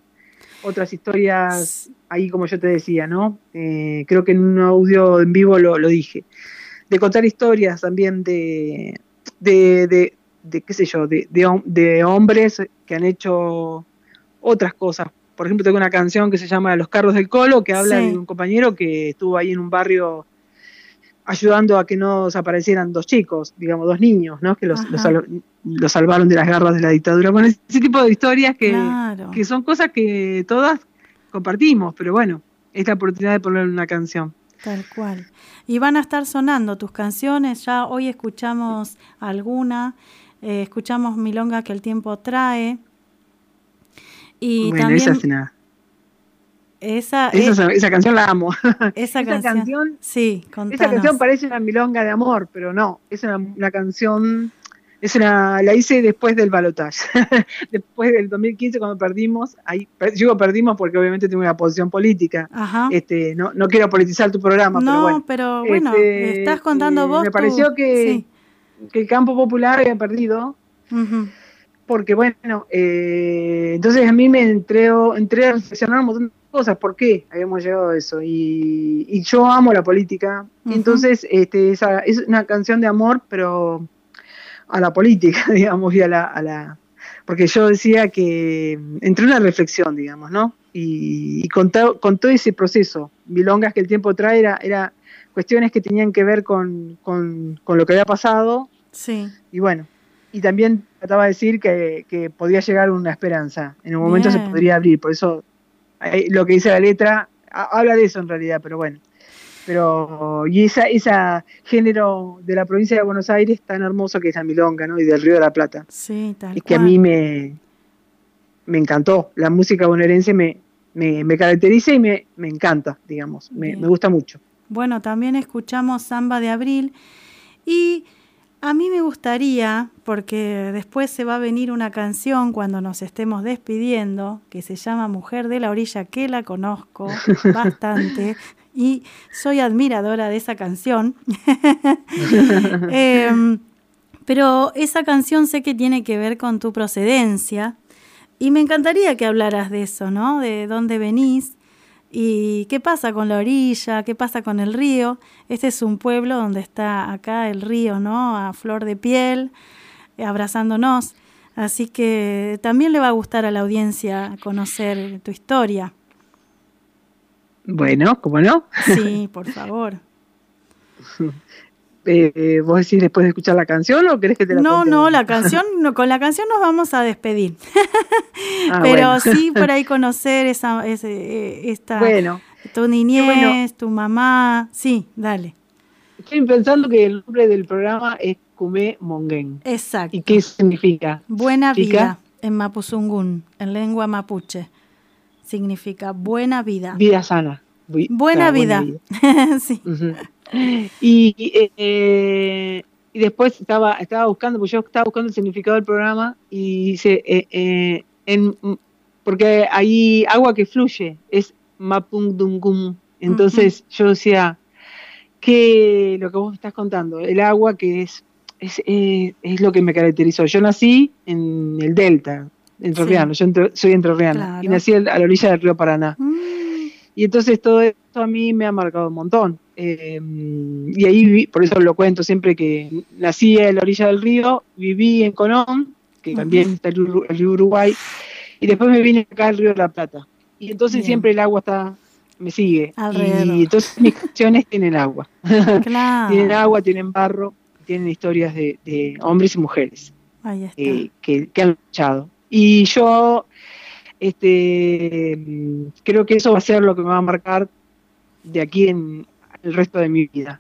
ahí como yo te decía, ¿no? Creo que en un audio en vivo lo dije, de contar historias también de qué sé yo, de hombres que han hecho otras cosas. Por ejemplo, tengo una canción que se llama Los Carros del Colo, que habla de un compañero que estuvo ahí en un barrio ayudando a que no desaparecieran dos chicos, digamos, dos niños, ¿no? Que los salvaron de las garras de la dictadura. Bueno, ese tipo de historias que son cosas que todas compartimos, pero bueno, es la oportunidad de poner una canción. Tal cual. Y van a estar sonando tus canciones, ya hoy escuchamos alguna, escuchamos Milonga que el tiempo trae. Y bueno, también esa canción la amo. Esa canción sí, contanos. Esa canción parece una milonga de amor, pero no, es una canción, la hice después del balotaje, después del 2015 cuando perdimos. Digo perdimos porque obviamente tengo una posición política. No quiero politizar tu programa, pero bueno, estás contando vos. Me pareció que el campo popular había perdido. Porque bueno, entonces a mí me entré a reflexionar un montón de cosas, ¿por qué habíamos llegado a eso? Y yo amo la política, y entonces esa es una canción de amor, pero a la política, digamos, y a la porque yo decía que entré en una reflexión, digamos, ¿no? Y con todo ese proceso, Milongas que el tiempo trae, era cuestiones que tenían que ver con lo que había pasado, y bueno, y también trataba de decir que podía llegar una esperanza, en un momento se podría abrir, por eso lo que dice la letra habla de eso en realidad, pero bueno. Y esa género de la provincia de Buenos Aires tan hermoso que es la milonga, ¿no? Y del Río de la Plata. Sí, tal es que cual. A mí me encantó. La música bonaerense me caracteriza y me encanta, digamos. Me gusta mucho. Bueno, también escuchamos Samba de Abril y a mí me gustaría, porque después se va a venir una canción cuando nos estemos despidiendo, que se llama Mujer de la Orilla, que la conozco bastante y soy admiradora de esa canción. Pero esa canción sé que tiene que ver con tu procedencia y me encantaría que hablaras de eso, ¿no? De dónde venís y qué pasa con la orilla, qué pasa con el río. Este es un pueblo donde está acá el río, ¿no? A flor de piel, abrazándonos. Así que también le va a gustar a la audiencia conocer tu historia. Bueno, ¿cómo no? Sí, por favor. ¿Vos decís después de escuchar la canción o querés que te la cuente? No, la canción, con la canción nos vamos a despedir. Pero bueno. sí por ahí conocer esta bueno, tu niñez, tu mamá. Sí, dale. Estoy pensando que el nombre del programa es Kumé Mongen. Exacto. ¿Y qué significa? Buena vida en Mapuzungún, en lengua mapuche. Significa buena vida. Vida sana. Buena vida. Sí. Uh-huh. Y después estaba buscando, porque yo estaba buscando el significado del programa y dice, porque hay agua que fluye, es Mapungdungum. Entonces yo decía, que lo que vos me estás contando, el agua que es lo que me caracterizó. Yo nací en el Delta, entrerriano, yo soy entrerriana, claro. Y nací a la orilla del río Paraná. Y entonces todo esto a mí me ha marcado un montón. Y ahí, por eso lo cuento siempre, que nací a la orilla del río, viví en Colón, que también está el río Uruguay, y después me vine acá al río de la Plata. Y entonces siempre el agua me sigue. Alrededor. Y entonces mis canciones tienen agua. Claro. Tienen agua, tienen barro, tienen historias de hombres y mujeres. Ahí está. Que han luchado. Y yo creo que eso va a ser lo que me va a marcar de aquí en el resto de mi vida.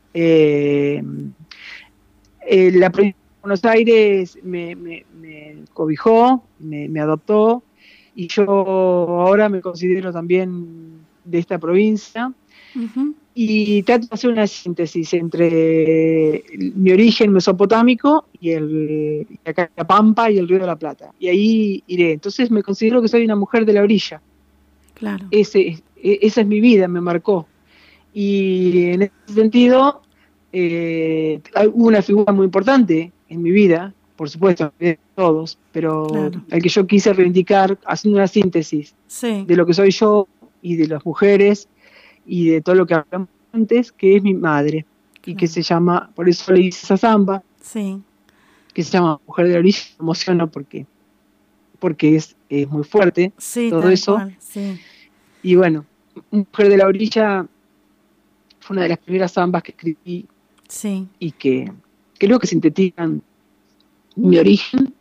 La provincia de Buenos Aires me cobijó, me adoptó, y yo ahora me considero también de esta provincia. Uh-huh. Y trato de hacer una síntesis entre mi origen mesopotámico y acá la Pampa y el Río de la Plata. Y ahí iré. Entonces me considero que soy una mujer de la orilla. Claro. Esa es mi vida, me marcó. Y en ese sentido, hubo una figura muy importante en mi vida, por supuesto, de todos, pero claro. al que yo quise reivindicar haciendo una síntesis de lo que soy yo y de las mujeres y de todo lo que hablamos antes, que es mi madre, y que se llama, por eso le hice esa samba, que se llama Mujer de la Orilla. Me emociono porque es muy fuerte todo eso. Cual, sí. Y bueno, Mujer de la Orilla fue una de las primeras zambas que escribí y que creo que sintetizan mi origen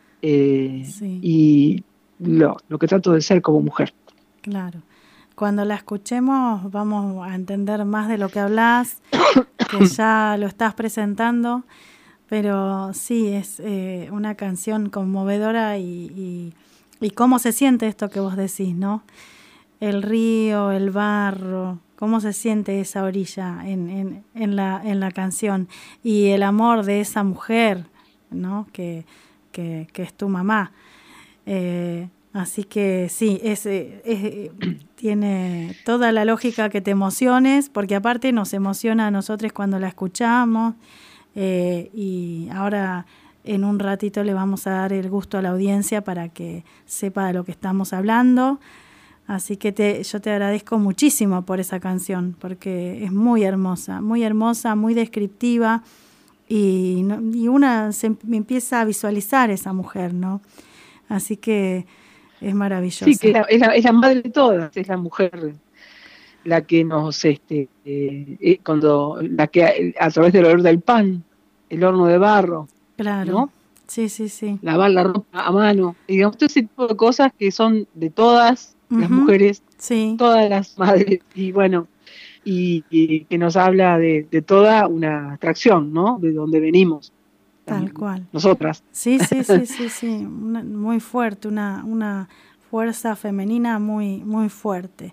y lo que trato de ser como mujer. Claro. Cuando la escuchemos vamos a entender más de lo que hablas, que ya lo estás presentando, pero sí, es una canción conmovedora y cómo se siente esto que vos decís, ¿no? El río, el barro, cómo se siente esa orilla en la canción y el amor de esa mujer, ¿no? Que es tu mamá. Así que sí, tiene toda la lógica que te emociones, porque aparte nos emociona a nosotros cuando la escuchamos, y ahora en un ratito le vamos a dar el gusto a la audiencia para que sepa de lo que estamos hablando. Así que yo te agradezco muchísimo por esa canción, porque es muy hermosa, muy descriptiva, y una me empieza a visualizar esa mujer, ¿no? Así que es maravilloso. Sí, que es la madre de todas, es la mujer la que nos, la que a través del olor del pan, el horno de barro, claro, ¿no? Sí. Lavar la ropa a mano, digamos, todo ese tipo de cosas que son de todas las mujeres, todas las madres, y bueno, y que nos habla de toda una atracción, ¿no? De donde venimos. Tal cual. Nosotras. Sí. Muy fuerte, una fuerza femenina muy, muy fuerte.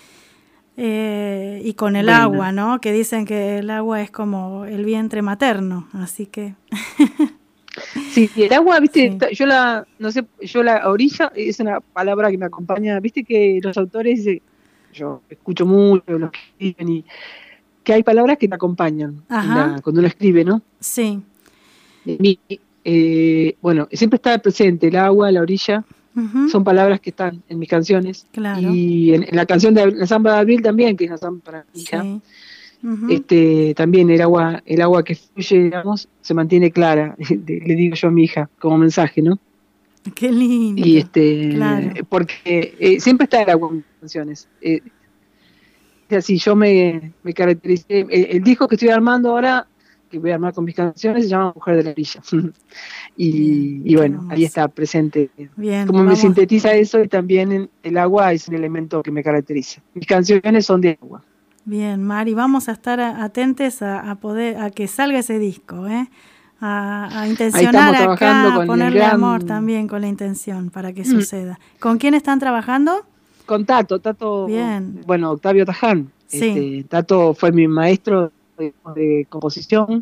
Y con el agua, ¿no? Que dicen que el agua es como el vientre materno, así que... Sí, el agua, viste, yo la orilla es una palabra que me acompaña, viste que los autores, yo escucho mucho los que escriben, y que hay palabras que te acompañan cuando uno escribe, ¿no? Sí. de mí, bueno, siempre está presente el agua, la orilla, son palabras que están en mis canciones. Claro. Y en la canción de la Zamba de Abril también, que es la Zamba para mi hija, también el agua que fluye, digamos, se mantiene clara, le digo yo a mi hija, como mensaje, ¿no? Qué lindo. Y claro. porque siempre está el agua en mis canciones. Es así, yo me caractericé, el disco que estoy armando ahora, que voy a armar con mis canciones, se llama Mujer de la Orilla. y bueno, ahí está presente. Bien, como me sintetiza eso, y también el agua es un elemento que me caracteriza. Mis canciones son de agua. Bien, Mari, vamos a estar atentos a que salga ese disco, a intencionar acá, a ponerle amor también con la intención para que suceda. ¿Con quién están trabajando? Con Tato. Bien. Bueno, Octavio Taján. Sí. Tato fue mi maestro de composición.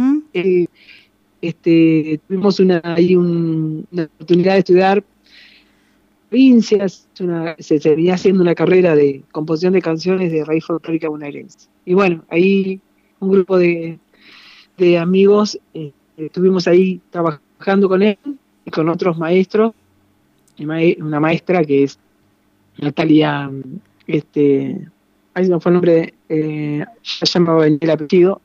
Tuvimos una oportunidad de estudiar provincias, se venía haciendo una carrera de composición de canciones de raíz folclórica bonaerense. Y bueno, ahí un grupo de amigos estuvimos ahí trabajando con él y con otros maestros, una maestra que es Natalia, ahí no fue el nombre, ya llamaba el apellido,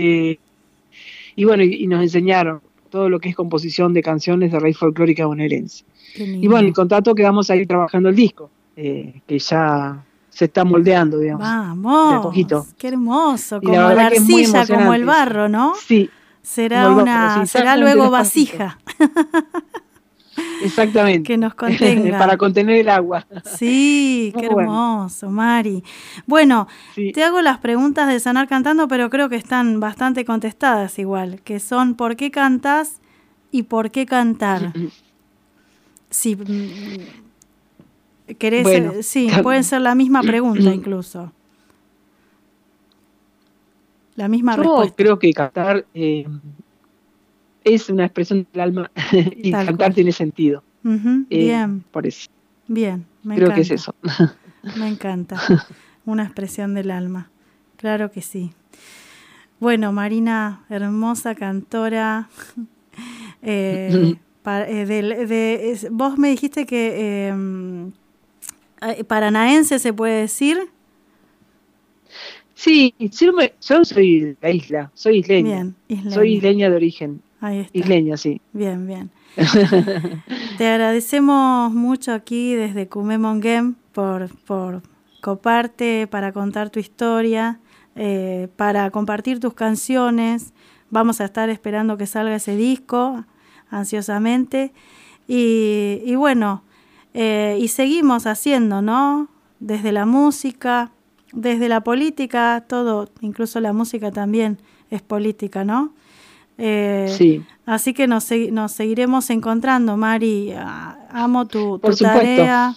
y bueno, y nos enseñaron todo lo que es composición de canciones de raíz folclórica bonaerense. Y bueno, el contrato que vamos a ir trabajando el disco, que ya se está moldeando, digamos. Vamos, de a poquito. Qué hermoso, como la arcilla, como el barro, ¿no? Sí. Será luego vasija. Exactamente. Que nos contenga. Para contener el agua. Sí, qué hermoso, Mari. Bueno, te hago las preguntas de Sanar Cantando, pero creo que están bastante contestadas igual, que son ¿por qué cantás y por qué cantar? Si querés, bueno, puede ser la misma pregunta incluso. La misma respuesta. Yo creo que cantar es una expresión del alma y Tal cantar cual. Tiene sentido. Bien. Por eso. Bien, me creo encanta. que es eso. Me encanta. Una expresión del alma. Claro que sí. Bueno, Marina, hermosa cantora. Vos me dijiste que paranaense se puede decir. Sí, yo soy de la isla, soy isleña. Bien, isleña. Soy isleña de origen. Ahí está. Isleña, sí. Bien. Te agradecemos mucho aquí desde Cumemonguem por coparte para contar tu historia, para compartir tus canciones. Vamos a estar esperando que salga ese disco ansiosamente. Y bueno, y seguimos haciendo, ¿no? Desde la música, desde la política, todo, incluso la música también es política, ¿no? Sí. Así que nos seguiremos encontrando, Mari. Amo tu tarea.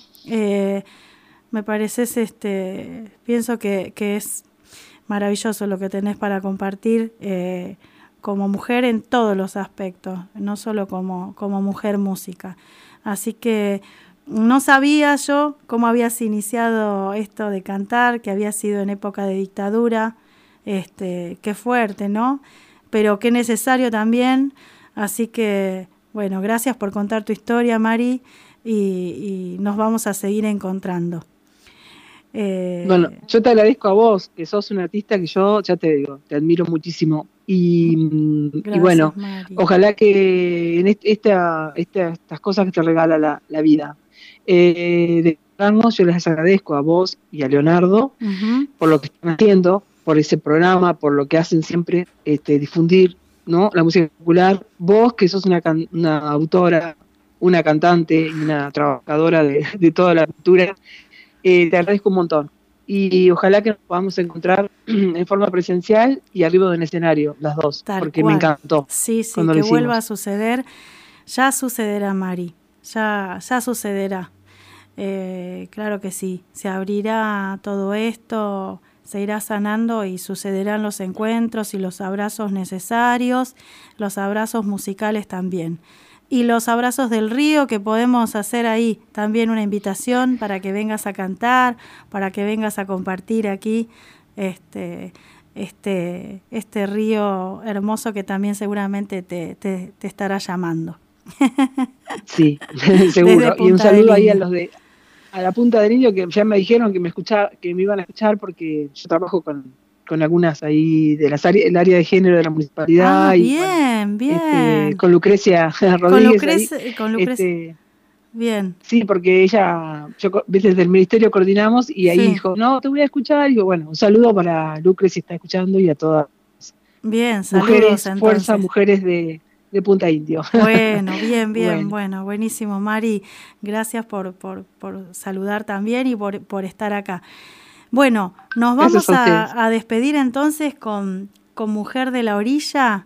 Me pareces, pienso que es maravilloso lo que tenés para compartir como mujer en todos los aspectos, no solo como mujer música. Así que no sabía yo cómo habías iniciado esto de cantar, que había sido en época de dictadura, qué fuerte, ¿no? Pero qué necesario también. Así que, bueno, gracias por contar tu historia, Mari, y nos vamos a seguir encontrando. Bueno, yo te agradezco a vos, que sos una artista que yo, ya te digo, te admiro muchísimo. Gracias, y bueno, Mari. Ojalá que en estas cosas que te regala la vida, de darnos, yo les agradezco a vos y a Leonardo por lo que están haciendo, por ese programa, por lo que hacen siempre, difundir, ¿no?, la música popular. Vos, que sos una autora, una cantante y una trabajadora de toda la cultura, te agradezco un montón. Y ojalá que nos podamos encontrar en forma presencial y arriba de un escenario, las dos, porque me encantó. Sí, que vuelva a suceder. Ya sucederá, Mari, ya sucederá. Claro que sí, se abrirá todo esto, se irá sanando y sucederán los encuentros y los abrazos necesarios, los abrazos musicales también. Y los abrazos del río que podemos hacer ahí, también una invitación para que vengas a cantar, para que vengas a compartir aquí este río hermoso que también seguramente te estará llamando. Sí, seguro. Y un saludo ahí a la Punta del Indio, que ya me dijeron que me iban a escuchar, porque yo trabajo con algunas ahí de el área de género de la municipalidad. Bien, bien. Con Lucrecia Rodríguez. Con Lucrecia. Bien. Sí, porque desde el ministerio coordinamos y ahí dijo, no, te voy a escuchar. Y digo, bueno, un saludo para Lucre si está escuchando y a todas. Bien, saludos mujeres, entonces. Fuerza Mujeres de Punta Indio. Bueno, bien, bueno, buenísimo, Mari. Gracias por saludar también y por estar acá. Bueno, nos vamos a despedir entonces con Mujer de la Orilla.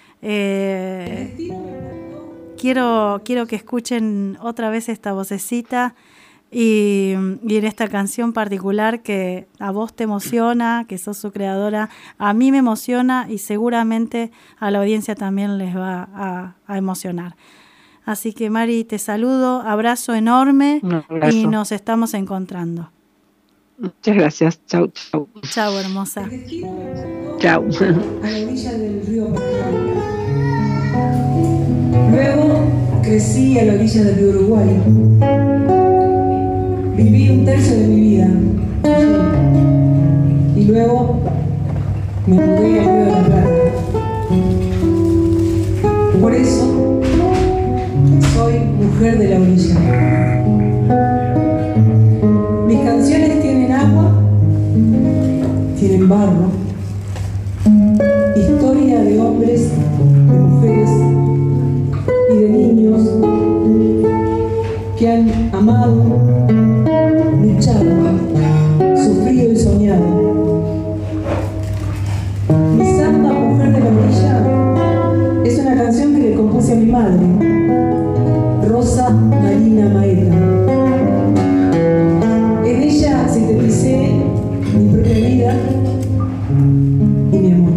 Quiero que escuchen otra vez esta vocecita y en esta canción particular que a vos te emociona, que sos su creadora, a mí me emociona y seguramente a la audiencia también les va a emocionar. Así que Mari, te saludo, abrazo enorme. Un abrazo. Y nos estamos encontrando. Muchas gracias, chau. Chau, hermosa. Chau. A la orilla del río Paraguay. Luego crecí a la orilla del río Uruguay. Viví un tercio de mi vida allí. Y luego me mudé al río de la Plata. Por eso soy mujer de la orilla. Mis canciones tienen agua, tienen barro, historia de hombres, de mujeres y de niños que han amado, luchado, sufrido y soñado. Mi samba Mujer de la Orilla es una canción que le compuse a mi madre, Rosa Marina Maeta. En ella sinteticé mi propia vida y mi amor.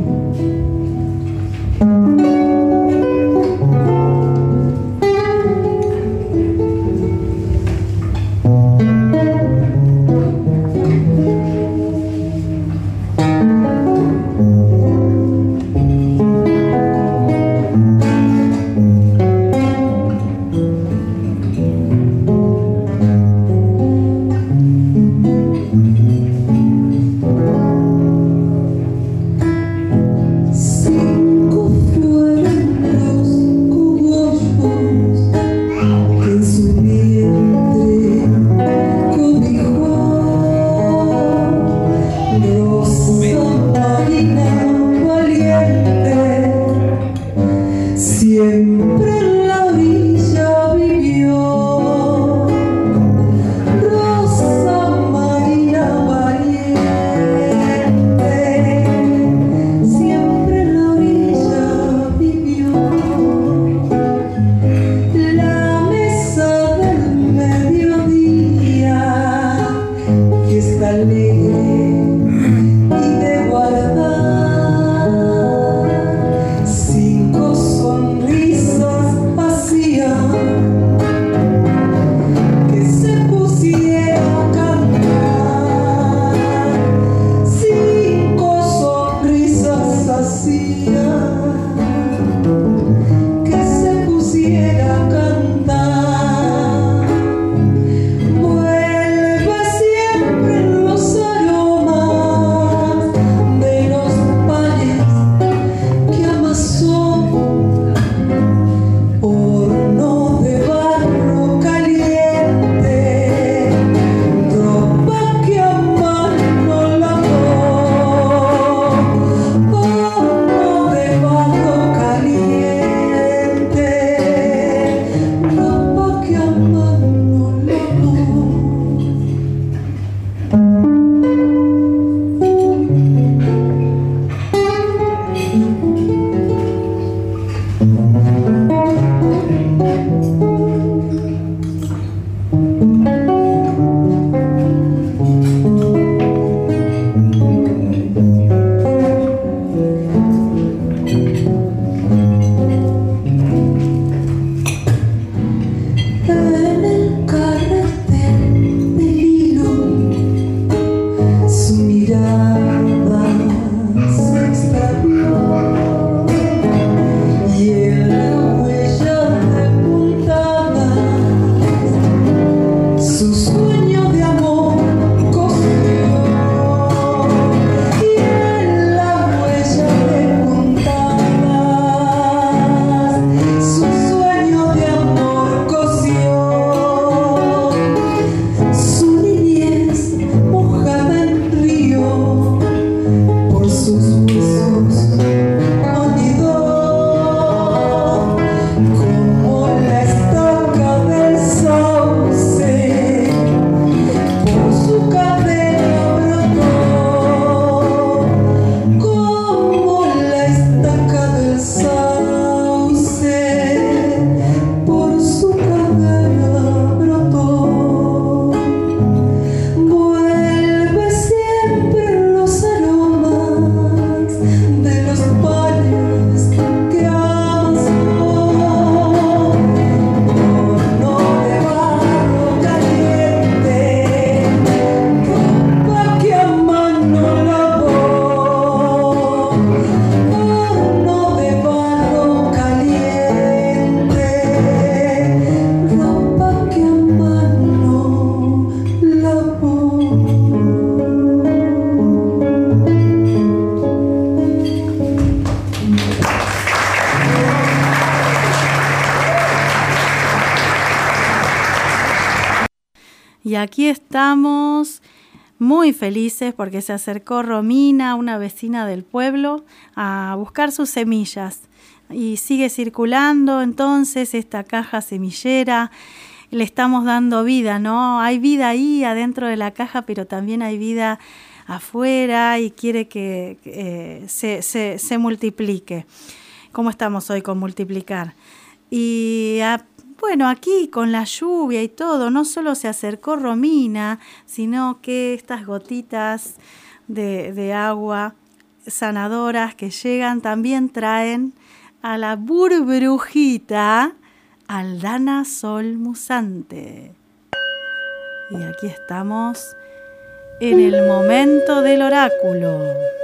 Y aquí estamos muy felices porque se acercó Romina, una vecina del pueblo, a buscar sus semillas. Y sigue circulando entonces esta caja semillera. Le estamos dando vida, ¿no? Hay vida ahí adentro de la caja, pero también hay vida afuera y quiere que se multiplique. ¿Cómo estamos hoy con multiplicar? Y bueno, aquí con la lluvia y todo, no solo se acercó Romina, sino que estas gotitas de agua sanadoras que llegan también traen a la burbujita Aldana Solmusante. Y aquí estamos en el momento del oráculo.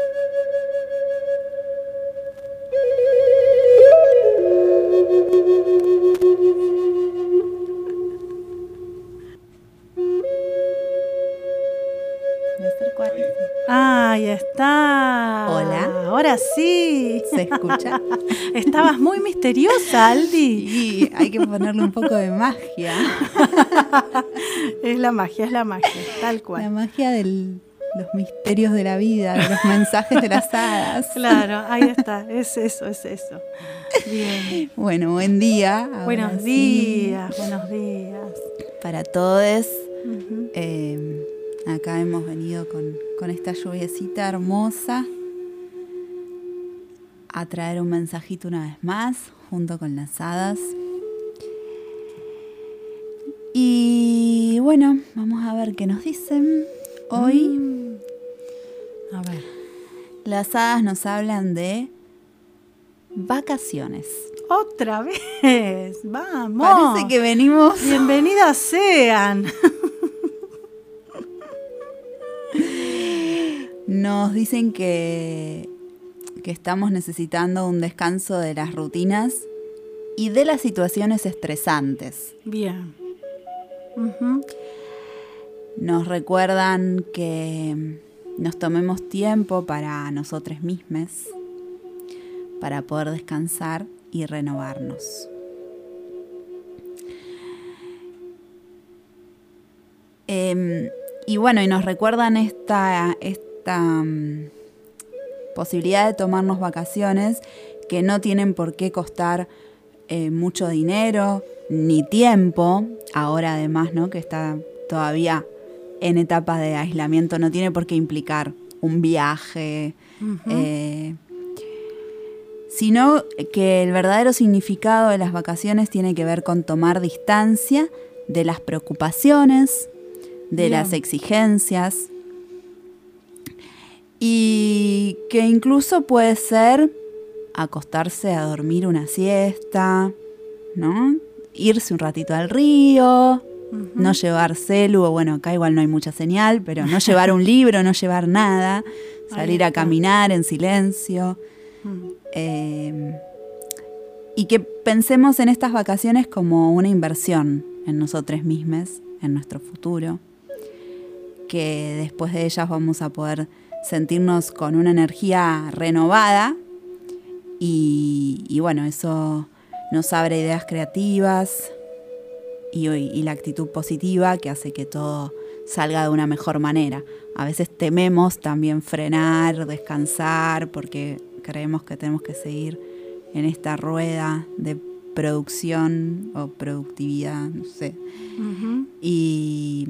Ahí está. Hola. Ahora sí. ¿Se escucha? Estabas muy misteriosa, Aldi. Sí, hay que ponerle un poco de magia. Es la magia, tal cual. La magia de los misterios de la vida, de los mensajes de las hadas. Claro, ahí está, es eso. Bien. Bueno, buen día. Buenos días. Para todos. Uh-huh. Acá hemos venido con esta lluviecita hermosa a traer un mensajito una vez más, junto con las hadas. Y bueno, vamos a ver qué nos dicen hoy. A ver. Las hadas nos hablan de vacaciones. Otra vez, vamos. Parece que venimos. Bienvenidas sean. Nos dicen que estamos necesitando un descanso de las rutinas y de las situaciones estresantes. Bien. Uh-huh. Nos recuerdan que nos tomemos tiempo para nosotros mismos, para poder descansar y renovarnos. Y bueno, y nos recuerdan esta posibilidad de tomarnos vacaciones que no tienen por qué costar mucho dinero ni tiempo. Ahora además, ¿no?, que está todavía en etapa de aislamiento, no tiene por qué implicar un viaje, uh-huh. Sino que el verdadero significado de las vacaciones tiene que ver con tomar distancia de las preocupaciones, de Bien. Las exigencias, y que incluso puede ser acostarse a dormir una siesta, ¿no? Irse un ratito al río, uh-huh. No llevar celu, o bueno, acá igual no hay mucha señal, pero no llevar un libro, no llevar nada, salir a caminar en silencio. Uh-huh. Y que pensemos en estas vacaciones como una inversión en nosotros mismos, en nuestro futuro, que después de ellas vamos a poder sentirnos con una energía renovada y bueno, eso nos abre ideas creativas y la actitud positiva que hace que todo salga de una mejor manera. A veces tememos también frenar, descansar, porque creemos que tenemos que seguir en esta rueda de producción o productividad, no sé. Uh-huh. Y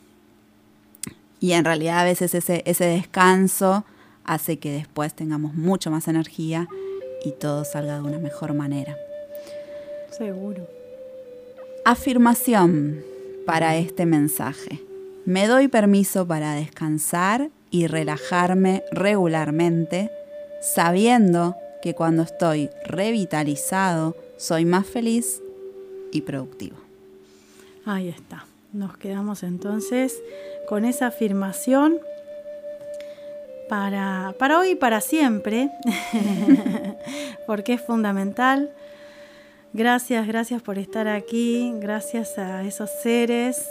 en realidad a veces ese descanso hace que después tengamos mucho más energía y todo salga de una mejor manera. Seguro. Afirmación para este mensaje. Me doy permiso para descansar y relajarme regularmente, sabiendo que cuando estoy revitalizado soy más feliz y productivo. Ahí está. Nos quedamos entonces con esa afirmación para hoy y para siempre, porque es fundamental. Gracias por estar aquí, gracias a esos seres,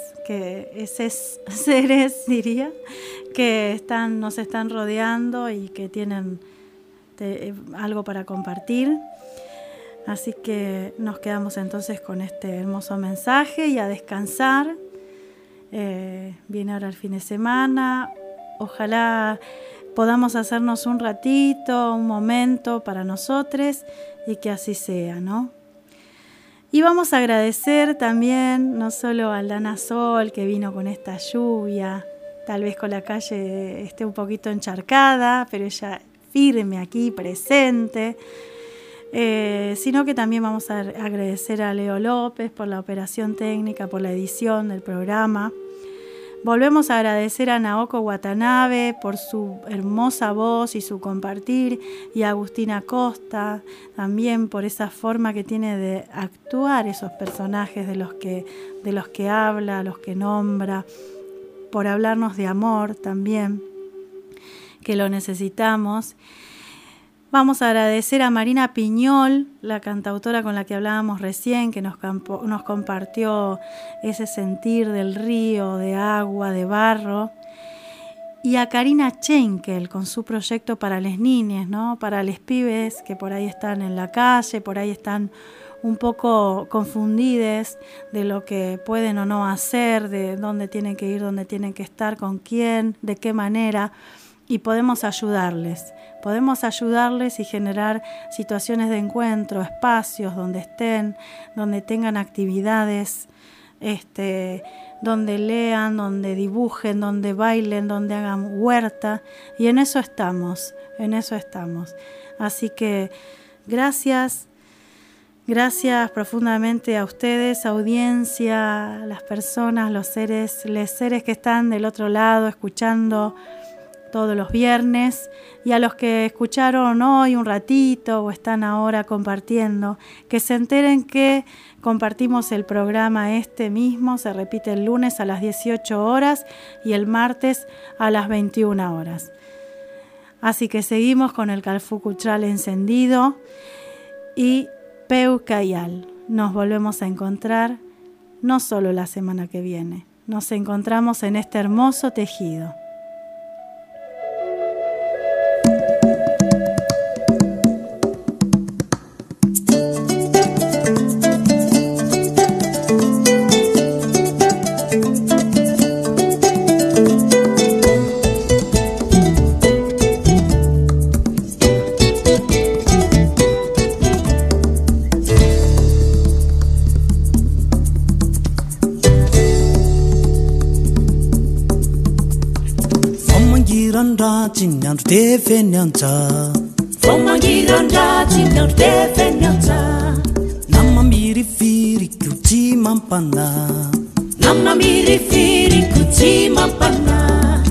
diría, que nos están rodeando y que tienen algo para compartir. Así que nos quedamos entonces con este hermoso mensaje y a descansar Viene ahora el fin de semana. Ojalá podamos hacernos un ratito, un momento para nosotros y que así sea, ¿no? Y vamos a agradecer también no solo a Aldana Sol, que vino con esta lluvia, tal vez con la calle esté un poquito encharcada, pero ella firme aquí, presente, sino que también vamos a agradecer a Leo López por la operación técnica, por la edición del programa. Volvemos a agradecer a Naoko Watanabe por su hermosa voz y su compartir, y a Agustina Costa también por esa forma que tiene de actuar esos personajes de los que habla, los que nombra, por hablarnos de amor también, que lo necesitamos. Vamos a agradecer a Marina Piñol, la cantautora con la que hablábamos recién, que nos compartió ese sentir del río, de agua, de barro. Y a Karina Schenkel con su proyecto para las niñas, ¿no? Para los pibes que por ahí están en la calle, por ahí están un poco confundidos de lo que pueden o no hacer, de dónde tienen que ir, dónde tienen que estar, con quién, de qué manera. Y podemos ayudarles y generar situaciones de encuentro, espacios donde estén, donde tengan actividades, donde lean, donde dibujen, donde bailen, donde hagan huerta, y en eso estamos. Así que gracias profundamente a ustedes, audiencia, las personas, los seres que están del otro lado escuchando todos los viernes, y a los que escucharon hoy un ratito o están ahora compartiendo, que se enteren que compartimos el programa mismo, se repite el lunes a las 18 horas y el martes a las 21 horas. Así que seguimos con el Calfú Cultural encendido y Peucayal. Nos volvemos a encontrar no solo la semana que viene, nos encontramos en este hermoso tejido. Cinyandu tefe nyancha Fomangiranra cinyandu tefe nyancha Namma miri firi kuchi mampana Namna miri firi kuchi mampana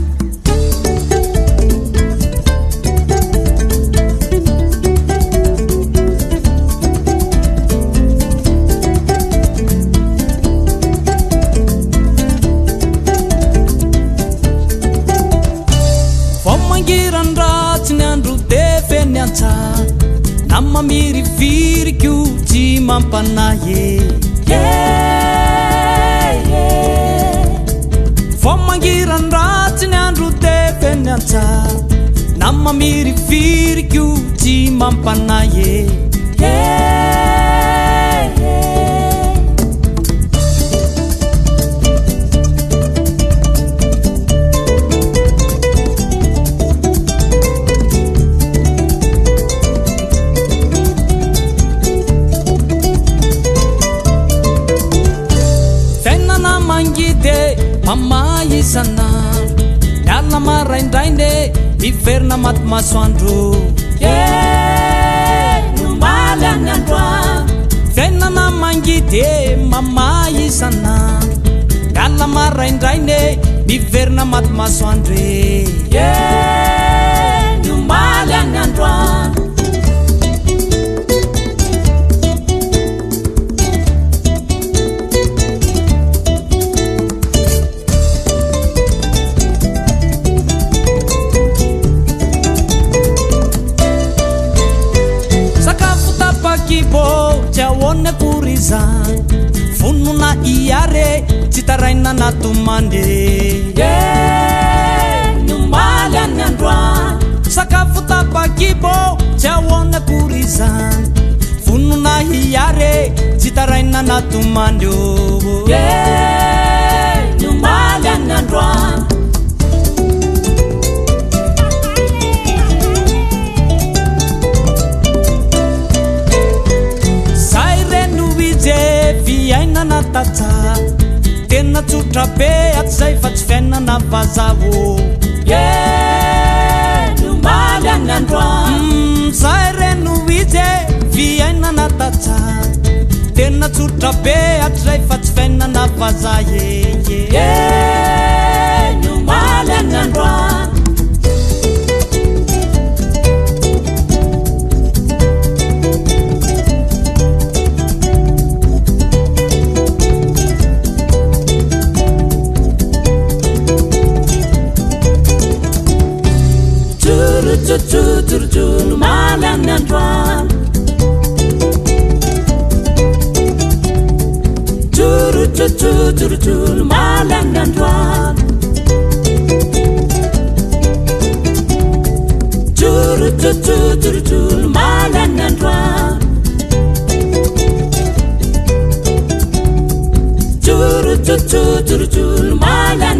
Namma miri firi kuchi mampana Fomangiran ratini andru tefe nyancha Namma miri firi kuchi mampana Mama yisana Dalla maraindainde Biferna mat maswandru Numbala nyandwa Fena na mangite Mama yisana Dalla maraindainde Biferna mat maswandre Numbala nyandwa Chawone kuriza Fununa iare Chitaraina natumande Numbala nyandwa Sakafuta pakibo Chawone kuriza Fununa iare Chitaraina natumande Numbala tata tena tsotra be aty zay fa tsy fiainana vazavo nomaly agny androany zay reno izy fiainana tata tena tsotra be aty zay fa tsy fiainana vaza nomaly agny androany nomaly agny androany nomaly agny androany nomaly agny androany nomaly agny